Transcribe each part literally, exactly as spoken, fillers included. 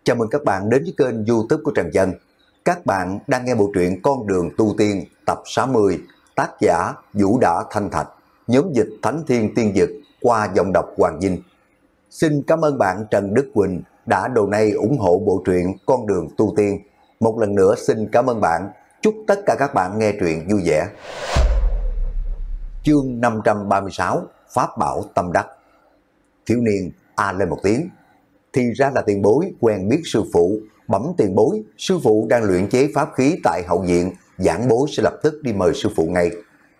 Chào mừng các bạn đến với kênh YouTube của Trần Dân. Các bạn đang nghe bộ truyện Con đường tu tiên tập sáu mươi, tác giả Vũ Đã Thanh Thạch, nhóm dịch Thánh Thiên Tiên Dực qua giọng đọc Hoàng Vinh. Xin cảm ơn bạn Trần Đức Quỳnh đã donate ủng hộ bộ truyện Con đường tu tiên. Một lần nữa xin cảm ơn bạn. Chúc tất cả các bạn nghe truyện vui vẻ. Chương năm trăm ba mươi sáu, Pháp Bảo Tâm Đắc. Thiếu niên a lên một tiếng. Thì ra là tiền bối quen biết sư phụ. Bẩm tiền bối, sư phụ đang luyện chế pháp khí tại hậu viện, giảng bối sẽ lập tức đi mời sư phụ ngay.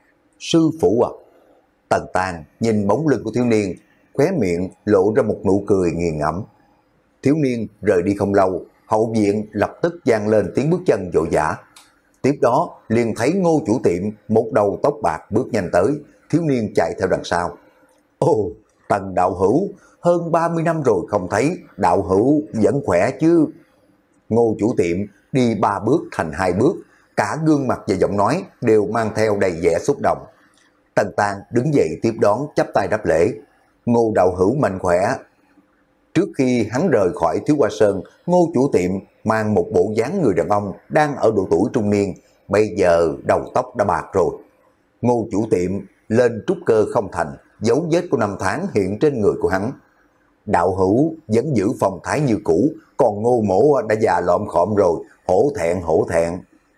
Sư phụ à? Tần Tàn nhìn bóng lưng của thiếu niên, khóe miệng lộ ra một nụ cười nghiền ngẫm. Thiếu niên rời đi không lâu, hậu viện lập tức vang lên tiếng bước chân vội vã. Tiếp đó liền thấy Ngô chủ tiệm một đầu tóc bạc bước nhanh tới, thiếu niên chạy theo đằng sau. Ồ, Tần đạo hữu, hơn ba mươi năm rồi không thấy, đạo hữu vẫn khỏe chứ? Ngô chủ tiệm đi ba bước thành hai bước, cả gương mặt và giọng nói đều mang theo đầy vẻ xúc động. Tần Tàn đứng dậy tiếp đón chắp tay đáp lễ. Ngô đạo hữu mạnh khỏe. Trước khi hắn rời khỏi Thiếu Hoa Sơn, Ngô chủ tiệm mang một bộ dáng người đàn ông đang ở độ tuổi trung niên, bây giờ đầu tóc đã bạc rồi. Ngô chủ tiệm lên trúc cơ không thành, dấu vết của năm tháng hiện trên người của hắn. Đạo hữu vẫn giữ phong thái như cũ, còn Ngô mổ đã già lọm khọm rồi, hổ thẹn hổ thẹn.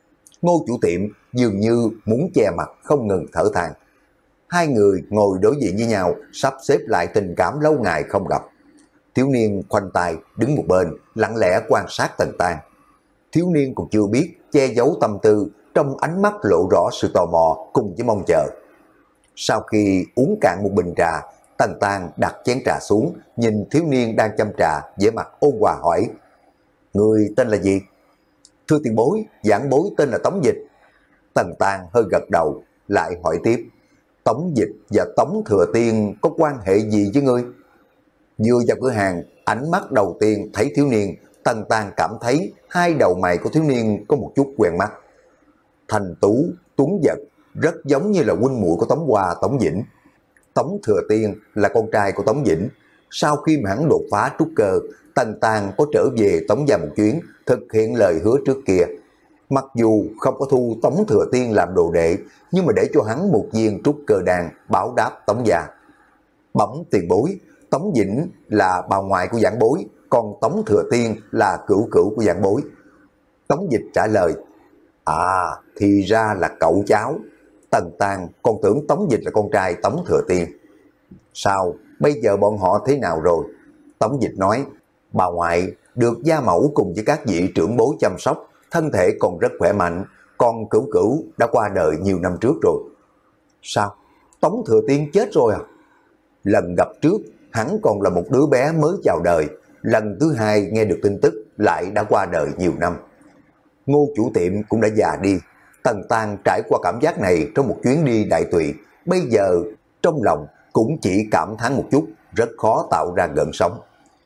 Ngô chủ tiệm dường như muốn che mặt không ngừng thở than. Hai người ngồi đối diện với nhau, sắp xếp lại tình cảm lâu ngày không gặp. Thiếu niên khoanh tay đứng một bên, lặng lẽ quan sát Tần Tàn. Thiếu niên còn chưa biết che giấu tâm tư, trong ánh mắt lộ rõ sự tò mò cùng với mong chờ. Sau khi uống cạn một bình trà, Tần Tàn đặt chén trà xuống, nhìn thiếu niên đang chăm trà, vẻ mặt ôn hòa hỏi: Người tên là gì? Thưa tiền bối, giảng bối tên là Tống Dịch. Tần Tàn hơi gật đầu, lại hỏi tiếp: Tống Dịch và Tống Thừa Tiên có quan hệ gì với ngươi? Vừa vào cửa hàng, ánh mắt đầu tiên thấy thiếu niên, Tần Tàn cảm thấy hai đầu mày của thiếu niên có một chút quen mắt. Thành tú, tuấn giật, rất giống như là huynh muội của Tống Hoa, Tống Vĩnh. Tống Thừa Tiên là con trai của Tống Vĩnh. Sau khi mà hắn đột phá trúc cơ, Tần Tàn có trở về Tống gia một chuyến, thực hiện lời hứa trước kia. Mặc dù không có thu Tống Thừa Tiên làm đồ đệ, nhưng mà để cho hắn một viên trúc cơ đan báo đáp Tống gia. Bẩm tiền bối, Tống Vĩnh là bà ngoại của giảng bối, còn Tống Thừa Tiên là cửu cửu của giảng bối. Tống Dịch trả lời: À, thì ra là cậu cháu. Tần Tàn còn tưởng Tống Dịch là con trai Tống Thừa Tiên. Sao, bây giờ bọn họ thế nào rồi? Tống Dịch nói: Bà ngoại được gia mẫu cùng với các vị trưởng bối chăm sóc, thân thể còn rất khỏe mạnh, còn cửu cửu đã qua đời nhiều năm trước rồi. Sao, Tống Thừa Tiên chết rồi à? Lần gặp trước, hắn còn là một đứa bé mới chào đời, lần thứ hai nghe được tin tức lại đã qua đời nhiều năm. Ngô chủ tiệm cũng đã già đi. Tần Tàn trải qua cảm giác này trong một chuyến đi đại tụy, bây giờ trong lòng cũng chỉ cảm thán một chút, rất khó tạo ra gợn sóng.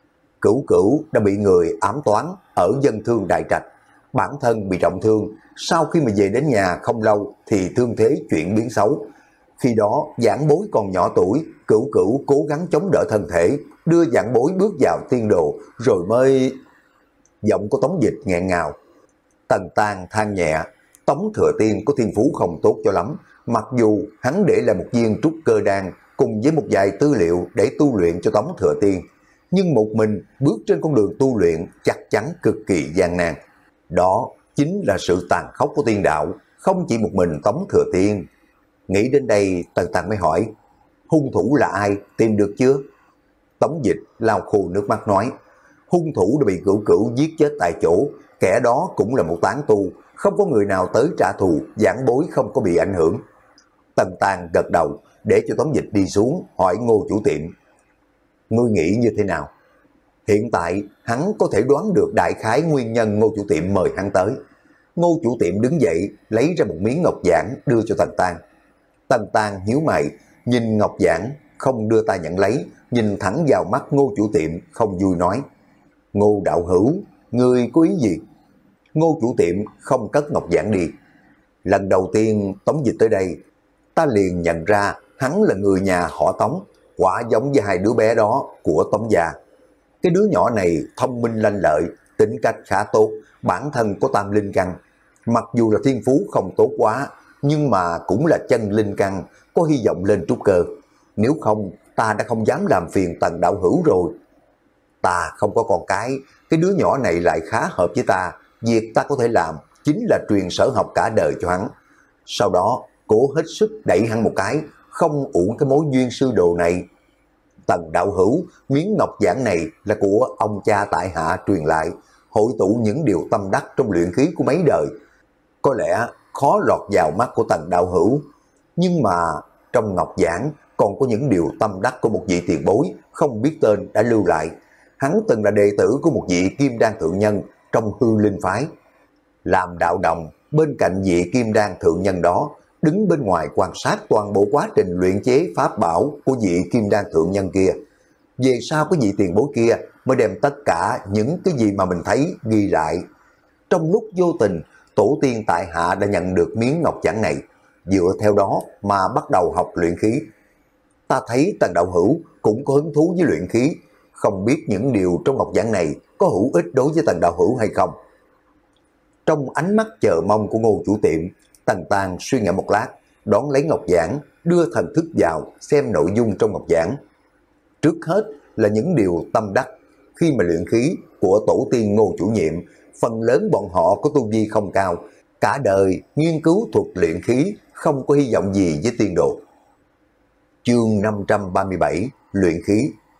Cửu cửu đã bị người ám toán ở dân thương đại trạch, bản thân bị trọng thương, sau khi mà về đến nhà không lâu thì thương thế chuyển biến xấu. Khi đó giảng bối còn nhỏ tuổi, cửu cửu cố gắng chống đỡ thân thể, đưa giảng bối bước vào tiên đồ, rồi mới... Giọng của Tống Dịch nghẹn ngào. Tần Tàn than nhẹ, Tống Thừa Tiên có thiên phú không tốt cho lắm, mặc dù hắn để lại một viên trúc cơ đan cùng với một vài tư liệu để tu luyện cho Tống Thừa Tiên, nhưng một mình bước trên con đường tu luyện chắc chắn cực kỳ gian nan. Đó chính là sự tàn khốc của tiên đạo, không chỉ một mình Tống Thừa Tiên. Nghĩ đến đây, Tần Tàn mới hỏi: Hung thủ là ai, tìm được chưa? Tống Dịch lau khô nước mắt nói: Hung thủ đã bị cửu cửu giết chết tại chỗ, kẻ đó cũng là một tán tu, không có người nào tới trả thù, giảng bối không có bị ảnh hưởng. Tần Tàn gật đầu, để cho Tống Dịch đi xuống, hỏi Ngô chủ tiệm: Ngươi nghĩ như thế nào? Hiện tại hắn có thể đoán được đại khái nguyên nhân Ngô chủ tiệm mời hắn tới. Ngô chủ tiệm đứng dậy, lấy ra một miếng ngọc giản đưa cho Tần Tàn. Tần Tàn nhíu mày, nhìn ngọc giản, không đưa tay nhận lấy, nhìn thẳng vào mắt Ngô chủ tiệm, không vui nói: Ngô đạo hữu, ngươi có ý gì? Ngô chủ tiệm không cất ngọc giản đi. Lần đầu tiên Tống Dịch tới đây, ta liền nhận ra hắn là người nhà họ Tống, quả giống với hai đứa bé đó của Tống gia. Cái đứa nhỏ này thông minh lanh lợi, tính cách khá tốt, bản thân có tam linh căn. Mặc dù là thiên phú không tốt quá, nhưng mà cũng là chân linh căn, có hy vọng lên trúc cơ. Nếu không, ta đã không dám làm phiền Tần đạo hữu rồi. Ta không có con cái, cái đứa nhỏ này lại khá hợp với ta. Việc ta có thể làm chính là truyền sở học cả đời cho hắn. Sau đó, cố hết sức đẩy hắn một cái, không uổng cái mối duyên sư đồ này. Tần đạo hữu, miếng ngọc giản này là của ông cha tại hạ truyền lại, hội tụ những điều tâm đắc trong luyện khí của mấy đời. Có lẽ khó lọt vào mắt của Tần đạo hữu, nhưng mà trong ngọc giản còn có những điều tâm đắc của một vị tiền bối không biết tên đã lưu lại. Hắn từng là đệ tử của một vị kim đan thượng nhân trong hư linh phái. Làm đạo đồng bên cạnh vị kim đan thượng nhân đó, đứng bên ngoài quan sát toàn bộ quá trình luyện chế pháp bảo của vị kim đan thượng nhân kia. Về sau cái vị tiền bối kia mới đem tất cả những cái gì mà mình thấy ghi lại. Trong lúc vô tình, tổ tiên tại hạ đã nhận được miếng ngọc giản này, dựa theo đó mà bắt đầu học luyện khí. Ta thấy Tần đạo hữu cũng có hứng thú với luyện khí, không biết những điều trong ngọc giản này có hữu ích đối với Tần đạo hữu hay không. Trong ánh mắt chờ mong của Ngô chủ tiệm, Tần Tang suy nghĩ một lát, đón lấy ngọc giản, đưa thần thức vào xem nội dung trong ngọc giản. Trước hết là những điều tâm đắc khi mà luyện khí của tổ tiên Ngô chủ nhiệm, phần lớn bọn họ có tu vi không cao, cả đời nghiên cứu thuật luyện khí, không có hy vọng gì với tiên đồ. Chương năm trăm ba mươi bảy, luyện khí.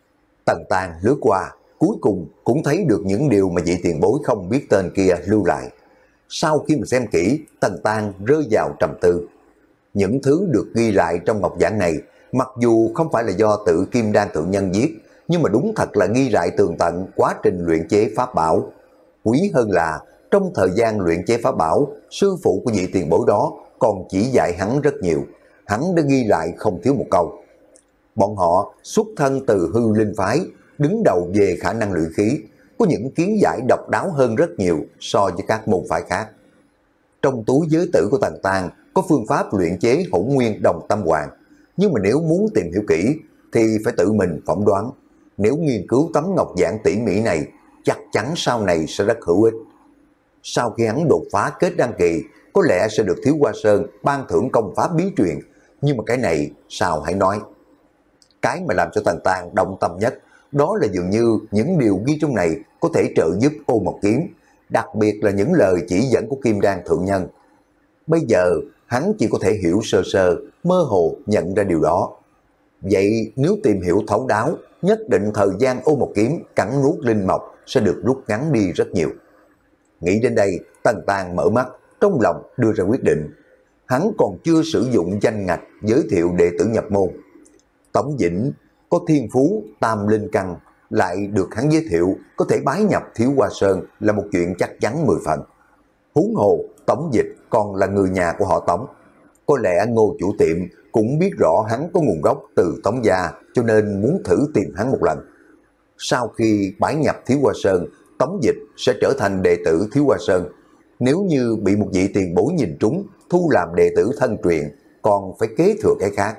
Tần Tang lướt qua, cuối cùng cũng thấy được những điều mà vị tiền bối không biết tên kia lưu lại. Sau khi mà xem kỹ, Tần Tang rơi vào trầm tư. Những thứ được ghi lại trong ngọc giản này, mặc dù không phải là do tự kim đan thượng nhân viết, nhưng mà đúng thật là ghi lại tường tận quá trình luyện chế pháp bảo. Quý hơn là, trong thời gian luyện chế pháp bảo, sư phụ của vị tiền bối đó còn chỉ dạy hắn rất nhiều. Hắn đã ghi lại không thiếu một câu. Bọn họ xuất thân từ hư linh phái, đứng đầu về khả năng luyện khí, có những kiến giải độc đáo hơn rất nhiều so với các môn phái khác. Trong túi giới tử của Tần Tang có phương pháp luyện chế hỗn nguyên đồng tâm hoàng, nhưng mà nếu muốn tìm hiểu kỹ thì phải tự mình phỏng đoán. Nếu nghiên cứu tấm ngọc giản tỉ mỉ này, chắc chắn sau này sẽ rất hữu ích. Sau khi hắn đột phá kết đăng kỳ, có lẽ sẽ được Thiếu Hoa Sơn ban thưởng công pháp bí truyền, nhưng mà cái này sao hãy nói. Cái mà làm cho Tần Tang động tâm nhất, đó là dường như những điều ghi trong này có thể trợ giúp Ô Mộc Kiếm, đặc biệt là những lời chỉ dẫn của Kim Đan thượng nhân. Bây giờ hắn chỉ có thể hiểu sơ sơ, mơ hồ nhận ra điều đó. Vậy nếu tìm hiểu thấu đáo, nhất định thời gian Ô Mộc Kiếm cắn nuốt linh mộc sẽ được rút ngắn đi rất nhiều. Nghĩ đến đây, Tần Tang mở mắt, trong lòng đưa ra quyết định. Hắn còn chưa sử dụng danh ngạch giới thiệu đệ tử nhập môn. Tống Vĩnh có thiên phú tam linh căn, lại được hắn giới thiệu có thể bái nhập Thiếu Hoa Sơn là một chuyện chắc chắn mười phần. Huống hồ Tống Dịch còn là người nhà của họ Tống. Có lẽ Ngô chủ tiệm cũng biết rõ hắn có nguồn gốc từ Tống gia, cho nên muốn thử tìm hắn một lần. Sau khi bái nhập Thiếu Hoa Sơn, Tống Dịch sẽ trở thành đệ tử Thiếu Hoa Sơn. Nếu như bị một vị tiền bối nhìn trúng, thu làm đệ tử thân truyền, còn phải kế thừa cái khác.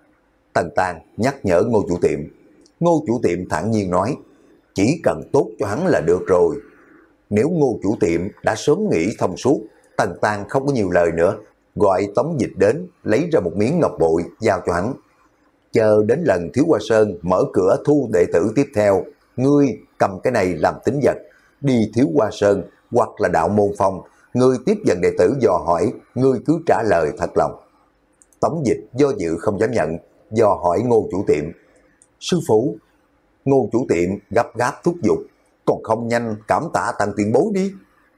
Tần Tang nhắc nhở Ngô chủ tiệm. Ngô chủ tiệm thản nhiên nói, chỉ cần tốt cho hắn là được rồi. Nếu Ngô chủ tiệm đã sớm nghĩ thông suốt, Tần Tang không có nhiều lời nữa, gọi Tống Dịch đến, lấy ra một miếng ngọc bội giao cho hắn. Chờ đến lần Thiếu Hoa Sơn mở cửa thu đệ tử tiếp theo, ngươi cầm cái này làm tín vật, đi Thiếu Hoa Sơn hoặc là Đạo Môn Phong, ngươi tiếp nhận đệ tử dò hỏi, ngươi cứ trả lời thật lòng. Tống Dịch do dự không dám nhận, dò hỏi Ngô chủ tiệm. Sư phụ. Ngô chủ tiệm gấp gáp thúc giục, còn không nhanh cảm tạ Tần tiền bối đi.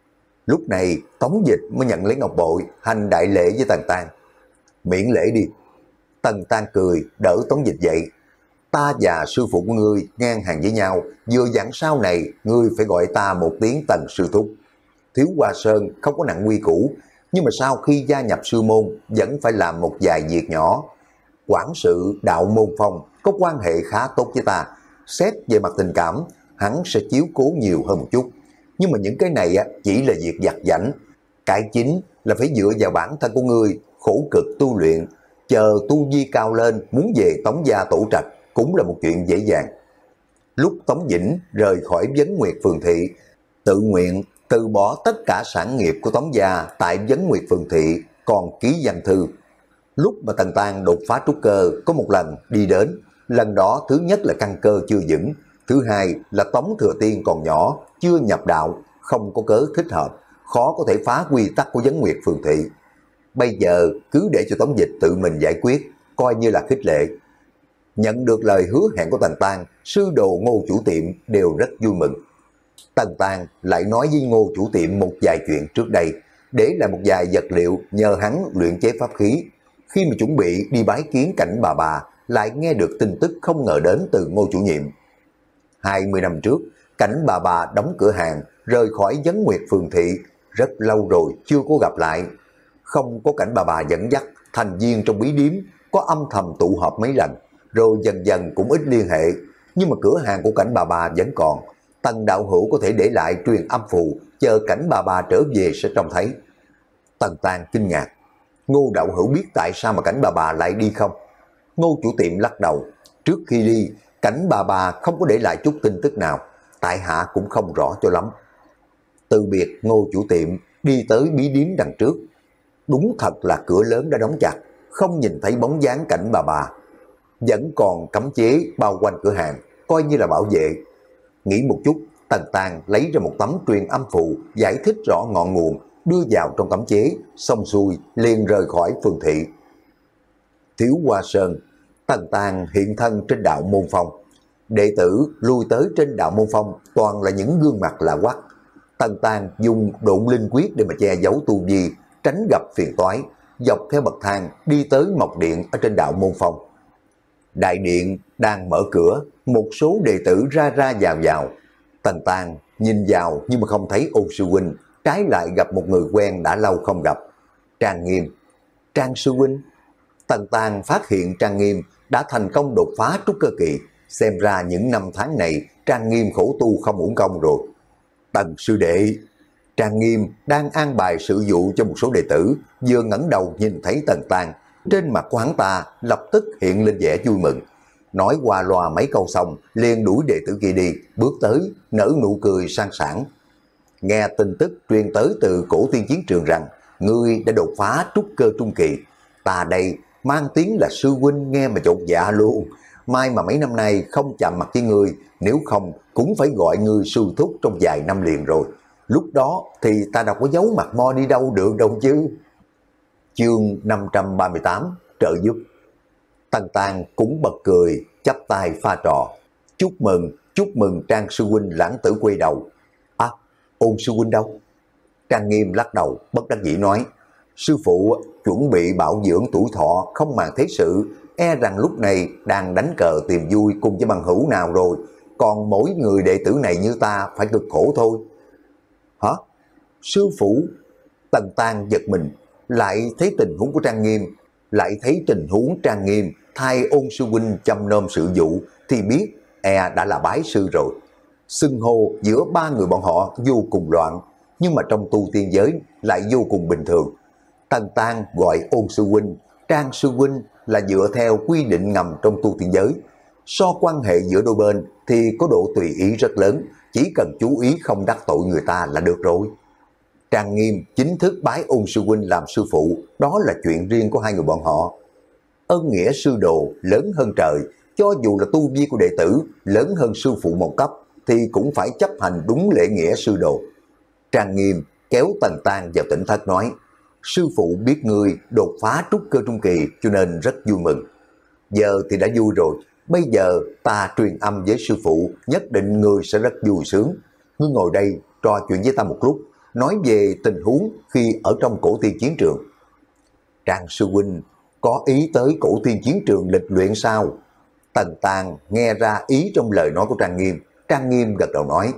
Lúc này Tống Dịch mới nhận lấy ngọc bội, hành đại lễ với Tần Tang. Miễn lễ đi. Tần Tang cười đỡ Tống Dịch dậy. Ta và sư phụ của ngươi ngang hàng với nhau, vừa dặn sau này ngươi phải gọi ta một tiếng Tần sư thúc. Thiếu Hoa Sơn không có nặng quy củ, nhưng mà sau khi gia nhập sư môn vẫn phải làm một vài việc nhỏ. Quản sự Đạo Môn Phong có quan hệ khá tốt với ta, xét về mặt tình cảm hắn sẽ chiếu cố nhiều hơn một chút, nhưng mà những cái này chỉ là việc vặt vãnh. Cái chính là phải dựa vào bản thân của ngươi khổ cực tu luyện, chờ tu vi cao lên muốn về Tống gia tổ trạch cũng là một chuyện dễ dàng. Lúc Tống Vĩnh rời khỏi Vấn Nguyệt Phường Thị, tự nguyện từ bỏ tất cả sản nghiệp của Tống gia tại Vấn Nguyệt Phường Thị, còn ký văn thư. Lúc mà Tần Tang đột phá trúc cơ có một lần đi đến, lần đó thứ nhất là căn cơ chưa vững, thứ hai là Tống Thừa Tiên còn nhỏ, chưa nhập đạo, không có cớ thích hợp, khó có thể phá quy tắc của Vấn Nguyệt Phường Thị. Bây giờ cứ để cho Tống Dịch tự mình giải quyết, coi như là khích lệ. Nhận được lời hứa hẹn của Tần Tang, sư đồ Ngô chủ tiệm đều rất vui mừng. Tần Tang lại nói với Ngô chủ tiệm một vài chuyện trước đây, để lại một vài vật liệu nhờ hắn luyện chế pháp khí. Khi mà chuẩn bị đi bái kiến Cảnh bà bà, lại nghe được tin tức không ngờ đến từ Ngô chủ nhiệm. hai mươi năm trước, Cảnh bà bà đóng cửa hàng, rời khỏi Vấn Nguyệt Phường Thị, rất lâu rồi chưa có gặp lại. Không có Cảnh bà bà dẫn dắt, thành viên trong bí điếm có âm thầm tụ họp mấy lần, rồi dần dần cũng ít liên hệ. Nhưng mà cửa hàng của Cảnh bà bà vẫn còn. Tần đạo hữu có thể để lại truyền âm phù, chờ Cảnh bà bà trở về sẽ trông thấy. Tần Tang kinh ngạc. Ngô đạo hữu biết tại sao mà Cảnh bà bà lại đi không? Ngô chủ tiệm lắc đầu. Trước khi đi, Cảnh bà bà không có để lại chút tin tức nào, tại hạ cũng không rõ cho lắm. Từ biệt Ngô chủ tiệm, đi tới bí điếm đằng trước. Đúng thật là cửa lớn đã đóng chặt, không nhìn thấy bóng dáng Cảnh bà bà. Vẫn còn cấm chế bao quanh cửa hàng, coi như là bảo vệ. Nghĩ một chút, Tần Tang lấy ra một tấm truyền âm phù, giải thích rõ ngọn nguồn, đưa vào trong cấm chế, xong xuôi liền rời khỏi Phường Thị. Thiếu Hoa Sơn, Tần Tang hiện thân trên đạo Môn Phong. Đệ tử lui tới trên đạo Môn Phong toàn là những gương mặt lạ quắc. Tần Tang dùng độn linh quyết để mà che giấu tu vi, tránh gặp phiền toái, dọc theo bậc thang đi tới mộc điện ở trên đạo Môn Phong. Đại điện đang mở cửa, một số đệ tử ra ra vào vào. Tần Tang nhìn vào nhưng mà không thấy Ôn sư huynh, trái lại gặp một người quen đã lâu không gặp. Trang Nghiêm. Trang sư huynh. Tần Tang phát hiện Trang Nghiêm đã thành công đột phá trúc cơ kỳ, xem ra những năm tháng này Trang Nghiêm khổ tu không uổng công rồi. Tần sư đệ. Trang Nghiêm đang an bài sự vụ cho một số đệ tử, vừa ngẩng đầu nhìn thấy Tần Tang, trên mặt của hắn ta lập tức hiện lên vẻ vui mừng. Nói qua loa mấy câu xong, liền đuổi đệ tử kia đi, bước tới, nở nụ cười sang sảng. Nghe tin tức truyền tới từ cổ tiên chiến trường rằng, ngươi đã đột phá trúc cơ trung kỳ. Ta đây mang tiếng là sư huynh nghe mà chột dạ luôn. Mai mà mấy năm nay không chạm mặt với ngươi, nếu không cũng phải gọi ngươi sư thúc trong vài năm liền rồi. Lúc đó thì ta đâu có giấu mặt mo đi đâu được đâu chứ. Chương năm trăm ba mươi tám, trợ giúp. Tần Tang cũng bật cười, chắp tay pha trò. Chúc mừng, chúc mừng Trang sư huynh lãng tử quay đầu. À, Ôn sư huynh đâu? Trang Nghiêm lắc đầu, bất đắc dĩ nói. Sư phụ chuẩn bị bảo dưỡng tuổi thọ, không màng thế sự, e rằng lúc này đang đánh cờ tìm vui cùng với bằng hữu nào rồi. Còn mỗi người đệ tử này như ta phải cực khổ thôi. Hả? Sư phụ? Tần Tang giật mình, lại thấy tình huống của Trang Nghiêm, lại thấy tình huống Trang Nghiêm thay Ôn sư huynh chăm nom sự vụ, thì biết e đã là bái sư rồi. Xưng hô giữa ba người bọn họ vô cùng loạn, nhưng mà trong tu tiên giới lại vô cùng bình thường. Tần Tang gọi Ôn sư huynh, Trang sư huynh là dựa theo quy định ngầm trong tu tiên giới. So quan hệ giữa đôi bên thì có độ tùy ý rất lớn, chỉ cần chú ý không đắc tội người ta là được rồi. Trang Nghiêm chính thức bái Ôn sư huynh làm sư phụ, đó là chuyện riêng của hai người bọn họ. Ân nghĩa sư đồ lớn hơn trời, cho dù là tu vi của đệ tử lớn hơn sư phụ một cấp, thì cũng phải chấp hành đúng lễ nghĩa sư đồ. Trang Nghiêm kéo Tần Tang vào tỉnh thất nói, sư phụ biết ngươi đột phá trúc cơ trung kỳ cho nên rất vui mừng. Giờ thì đã vui rồi, bây giờ ta truyền âm với sư phụ, nhất định ngươi sẽ rất vui sướng. Ngươi ngồi đây trò chuyện với ta một lúc, nói về tình huống khi ở trong cổ tiên chiến trường. Trang sư huynh có ý tới cổ tiên chiến trường lịch luyện sao? Tần Tang nghe ra ý trong lời nói của Trang Nghiêm. Trang Nghiêm gật đầu nói,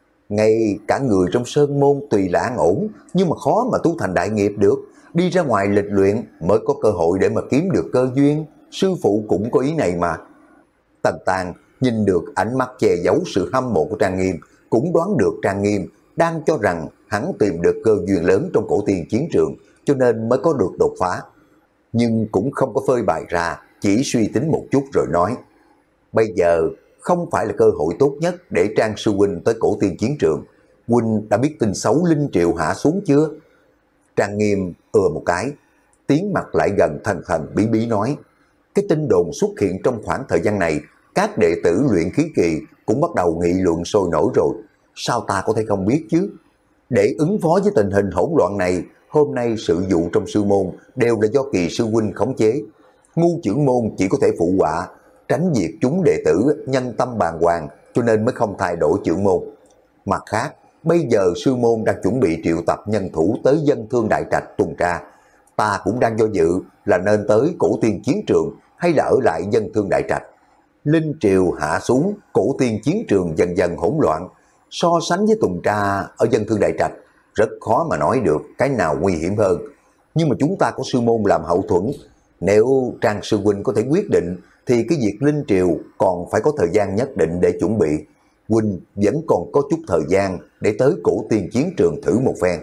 ngay cả người trong sơn môn tùy là an ổn, nhưng mà khó mà tu thành đại nghiệp được. Đi ra ngoài lịch luyện mới có cơ hội để mà kiếm được cơ duyên. Sư phụ cũng có ý này mà. Tần Tang nhìn được ánh mắt che giấu sự hâm mộ của Trang Nghiêm, cũng đoán được Trang Nghiêm đang cho rằng hắn tìm được cơ duyên lớn trong cổ tiên chiến trường, cho nên mới có được đột phá. Nhưng cũng không có phơi bày ra, chỉ suy tính một chút rồi nói, bây giờ không phải là cơ hội tốt nhất để Trang sư huynh tới cổ tiên chiến trường. huynh đã biết tin xấu Linh Triệu hạ xuống chưa? Trang Nghiêm ừa một cái, tiến mặt lại gần thần thần bí bí nói, cái tin đồn xuất hiện trong khoảng thời gian này, các đệ tử luyện khí kỳ cũng bắt đầu nghị luận sôi nổi rồi, sao ta có thể không biết chứ? Để ứng phó với tình hình hỗn loạn này, hôm nay sự vụ trong sư môn đều là do Kỳ sư huynh khống chế. Ngu trưởng môn chỉ có thể phụ họa, tránh việc chúng đệ tử nhân tâm bàng hoàng, cho nên mới không thay đổi trưởng môn. Mặt khác, bây giờ sư môn đang chuẩn bị triệu tập nhân thủ tới Dân Thương Đại Trạch tuần tra. Ta cũng đang do dự là nên tới Cổ Tiên chiến trường hay là ở lại Dân Thương Đại Trạch. Linh Triều hạ xuống, Cổ Tiên chiến trường dần dần hỗn loạn. So sánh với tuần tra ở Dân Thương Đại Trạch, rất khó mà nói được cái nào nguy hiểm hơn. Nhưng mà chúng ta có sư môn làm hậu thuẫn. Nếu Trang sư huynh có thể quyết định, thì cái việc Linh Triều còn phải có thời gian nhất định để chuẩn bị. Huynh vẫn còn có chút thời gian để tới Cổ Tiên chiến trường thử một phen.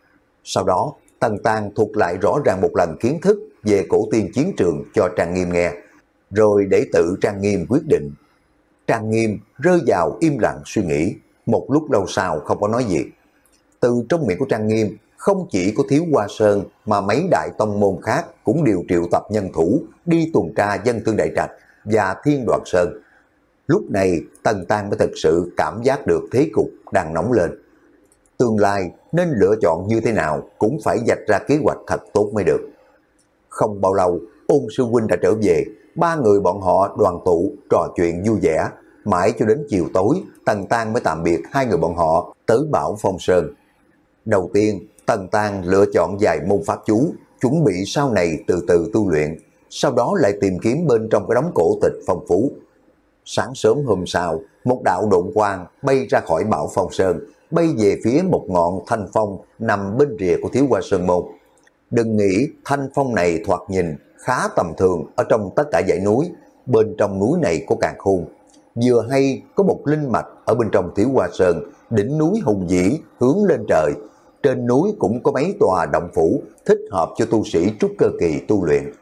Sau đó, Tần Tang thuật lại rõ ràng một lần kiến thức về Cổ Tiên chiến trường cho Trang Nghiêm nghe, rồi để tự Trang Nghiêm quyết định. Trang Nghiêm rơi vào im lặng suy nghĩ, một lúc lâu sau không có nói gì. Từ trong miệng của Trang Nghiêm, không chỉ có Thiếu Hoa Sơn mà mấy đại tông môn khác cũng đều triệu tập nhân thủ đi tuần tra Dân Thương Đại Trạch và Thiên Đoạt Sơn. Lúc này Tần Tang mới thực sự cảm giác được thế cục đang nóng lên. Tương lai nên lựa chọn như thế nào cũng phải vạch ra kế hoạch thật tốt mới được. Không bao lâu, Ôn sư huynh đã trở về, ba người bọn họ đoàn tụ trò chuyện vui vẻ. Mãi cho đến chiều tối, Tần Tang mới tạm biệt hai người bọn họ tới Bảo Phong Sơn. Đầu tiên, Tần Tang lựa chọn vài môn pháp chú, chuẩn bị sau này từ từ tu luyện, sau đó lại tìm kiếm bên trong cái đống cổ tịch phong phú. Sáng sớm hôm sau, một đạo độn quang bay ra khỏi Bảo Phong Sơn, bay về phía một ngọn thanh phong nằm bên rìa của Thiếu Hoa Sơn môn. Đừng nghĩ thanh phong này thoạt nhìn khá tầm thường ở trong tất cả dãy núi, bên trong núi này có càn khôn. Vừa hay có một linh mạch ở bên trong Thiếu Hoa Sơn, đỉnh núi hùng vĩ hướng lên trời. Trên núi cũng có mấy tòa động phủ thích hợp cho tu sĩ trúc cơ kỳ tu luyện.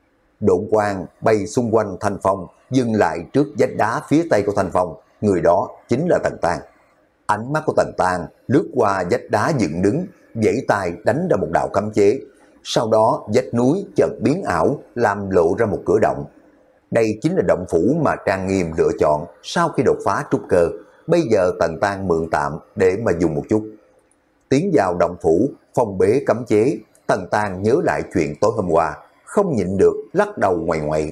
Độn quang bay xung quanh thanh phong, dừng lại trước vách đá phía tây của thanh phong, người đó chính là Tần Tang. Ánh mắt của Tần Tang lướt qua vách đá dựng đứng, vẫy tay đánh ra một đạo cấm chế. Sau đó vách núi chợt biến ảo, làm lộ ra một cửa động. Đây chính là động phủ mà Trang Nghiêm lựa chọn sau khi đột phá trúc cơ. Bây giờ Tần Tang mượn tạm để mà dùng một chút. Tiến vào động phủ, phong bế cấm chế, Tần Tang nhớ lại chuyện tối hôm qua, không nhịn được lắc đầu ngoại ngoại.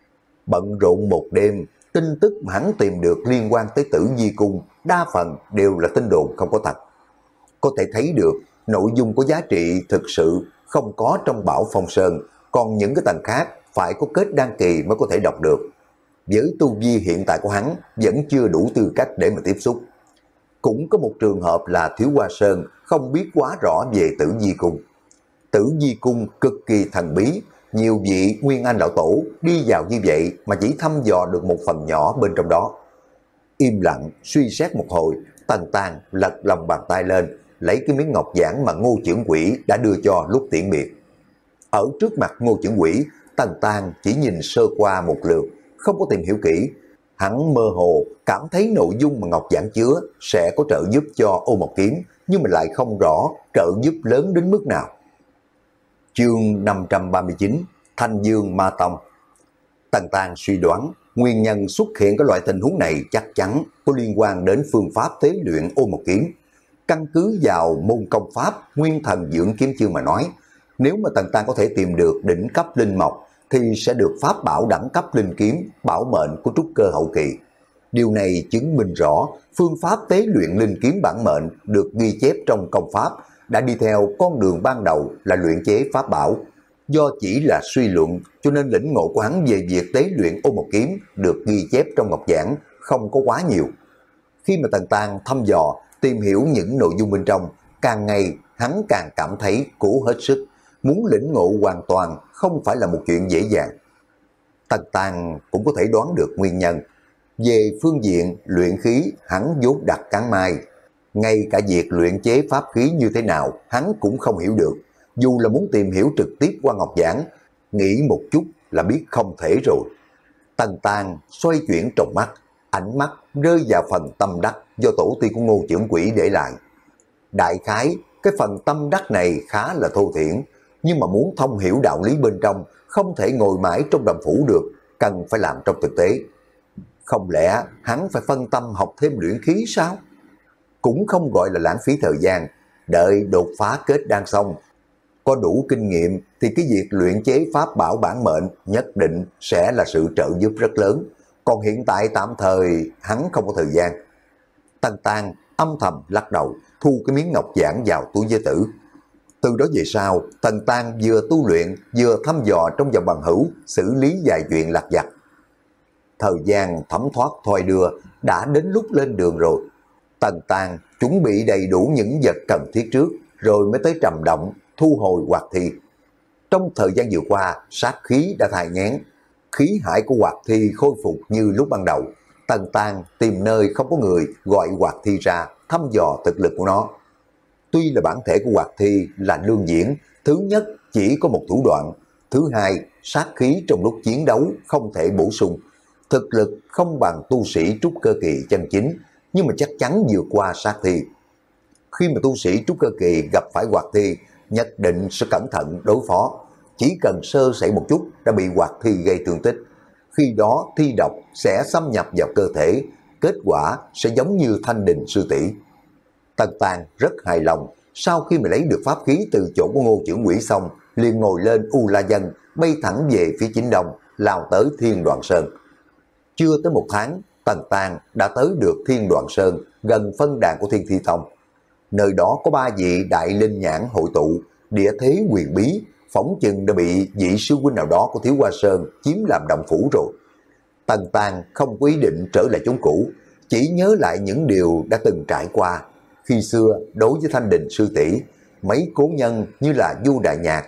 Bận rộn một đêm, tin tức mà hắn tìm được liên quan tới Tử Di Cung đa phần đều là tin đồn không có thật. Có thể thấy được nội dung có giá trị thực sự không có trong Bảo Phong Sơn, còn những cái tầng khác phải có kết đan kỳ mới có thể đọc được. Với tu vi hiện tại của hắn vẫn chưa đủ tư cách để mà tiếp xúc. Cũng có một trường hợp là Thiếu Hoa Sơn không biết quá rõ về Tử Di Cung. Tử Di Cung cực kỳ thần bí, nhiều vị Nguyên Anh lão tổ đi vào như vậy mà chỉ thăm dò được một phần nhỏ bên trong đó. Im lặng suy xét một hồi, Tần Tang lật lòng bàn tay lên, lấy cái miếng ngọc giản mà Ngô Chưởng Quỷ đã đưa cho lúc tiễn biệt. Ở trước mặt Ngô Chưởng Quỷ, Tần Tang chỉ nhìn sơ qua một lượt, không có tìm hiểu kỹ. Hắn mơ hồ cảm thấy nội dung mà ngọc giản chứa sẽ có trợ giúp cho Ô Mộc Kiếm, nhưng mà lại không rõ trợ giúp lớn đến mức nào. Chương năm trăm ba mươi chín, Thanh Dương Ma Tông. Tần Tang suy đoán nguyên nhân xuất hiện cái loại tình huống này chắc chắn có liên quan đến phương pháp tế luyện Ô Mộc Kiếm. Căn cứ vào môn công pháp Nguyên Thần Dưỡng Kiếm Chương mà nói, nếu mà Tần Tang có thể tìm được đỉnh cấp linh mộc thì sẽ được pháp bảo đẳng cấp linh kiếm bảo mệnh của trúc cơ hậu kỳ. Điều này chứng minh rõ phương pháp tế luyện linh kiếm bản mệnh được ghi chép trong công pháp đã đi theo con đường ban đầu là luyện chế pháp bảo. Do chỉ là suy luận cho nên lĩnh ngộ của hắn về việc tế luyện Ô Mộc Kiếm được ghi chép trong ngọc giản không có quá nhiều. Khi mà Tần Tang thăm dò tìm hiểu những nội dung bên trong, càng ngày hắn càng cảm thấy cố hết sức, muốn lĩnh ngộ hoàn toàn không phải là một chuyện dễ dàng. Tần Tang cũng có thể đoán được nguyên nhân. Về phương diện luyện khí, hắn vốn đặt cán mai. Ngay cả việc luyện chế pháp khí như thế nào, hắn cũng không hiểu được. Dù là muốn tìm hiểu trực tiếp qua ngọc giản, nghĩ một chút là biết không thể rồi. Tần Tang xoay chuyển trong mắt, ánh mắt rơi vào phần tâm đắc do tổ tiên của Ngô Chưởng Quỷ để lại. Đại khái, cái phần tâm đắc này khá là thô thiển, nhưng mà muốn thông hiểu đạo lý bên trong, không thể ngồi mãi trong đầm phủ được, cần phải làm trong thực tế. Không lẽ hắn phải phân tâm học thêm luyện khí sao? Cũng không gọi là lãng phí thời gian, đợi đột phá kết đan xong, có đủ kinh nghiệm thì cái việc luyện chế pháp bảo bản mệnh nhất định sẽ là sự trợ giúp rất lớn. Còn hiện tại tạm thời hắn không có thời gian. Tần Tang âm thầm lắc đầu, thu cái miếng ngọc giản vào túi giới tử. Từ đó về sau, Tần Tang vừa tu luyện, vừa thăm dò trong vòng bằng hữu, xử lý vài chuyện lặt vặt. Thời gian thấm thoát thoi đưa, đã đến lúc lên đường rồi. Tần Tang chuẩn bị đầy đủ những vật cần thiết trước, rồi mới tới trầm động, thu hồi hoạt thi. Trong thời gian vừa qua, sát khí đã thai nghén, khí hải của hoạt thi khôi phục như lúc ban đầu. Tần Tang tìm nơi không có người, gọi hoạt thi ra, thăm dò thực lực của nó. Tuy là bản thể của hoạt thi là lương diễn, thứ nhất chỉ có một thủ đoạn, thứ hai sát khí trong lúc chiến đấu không thể bổ sung. Thực lực không bằng tu sĩ trúc cơ kỳ chân chính, nhưng mà chắc chắn vượt qua sát thi. Khi mà tu sĩ trúc cơ kỳ gặp phải hoạt thi, nhất định sẽ cẩn thận đối phó. Chỉ cần sơ sẩy một chút đã bị hoạt thi gây thương tích. Khi đó thi độc sẽ xâm nhập vào cơ thể, kết quả sẽ giống như Thanh Đình sư tỷ. Tần Tang rất hài lòng, sau khi mà lấy được pháp khí từ chỗ của Ngô Chưởng Quỷ xong, liền ngồi lên U La Dân, bay thẳng về phía chính đông, lao tới Thiên Đoạn Sơn. Chưa tới một tháng, Tần Tang đã tới được Thiên Đoạn Sơn, gần phân đàn của Thiên Thi Tông. Nơi đó có ba vị đại linh nhãn hội tụ, địa thế quyền bí, phỏng chừng đã bị vị sư huynh nào đó của Thiếu Hoa Sơn chiếm làm động phủ rồi. Tần Tang không có ý định trở lại chốn cũ, chỉ nhớ lại những điều đã từng trải qua. Khi xưa, đối với Thanh Đình sư tỷ, mấy cố nhân như là Du Đại Nhạc.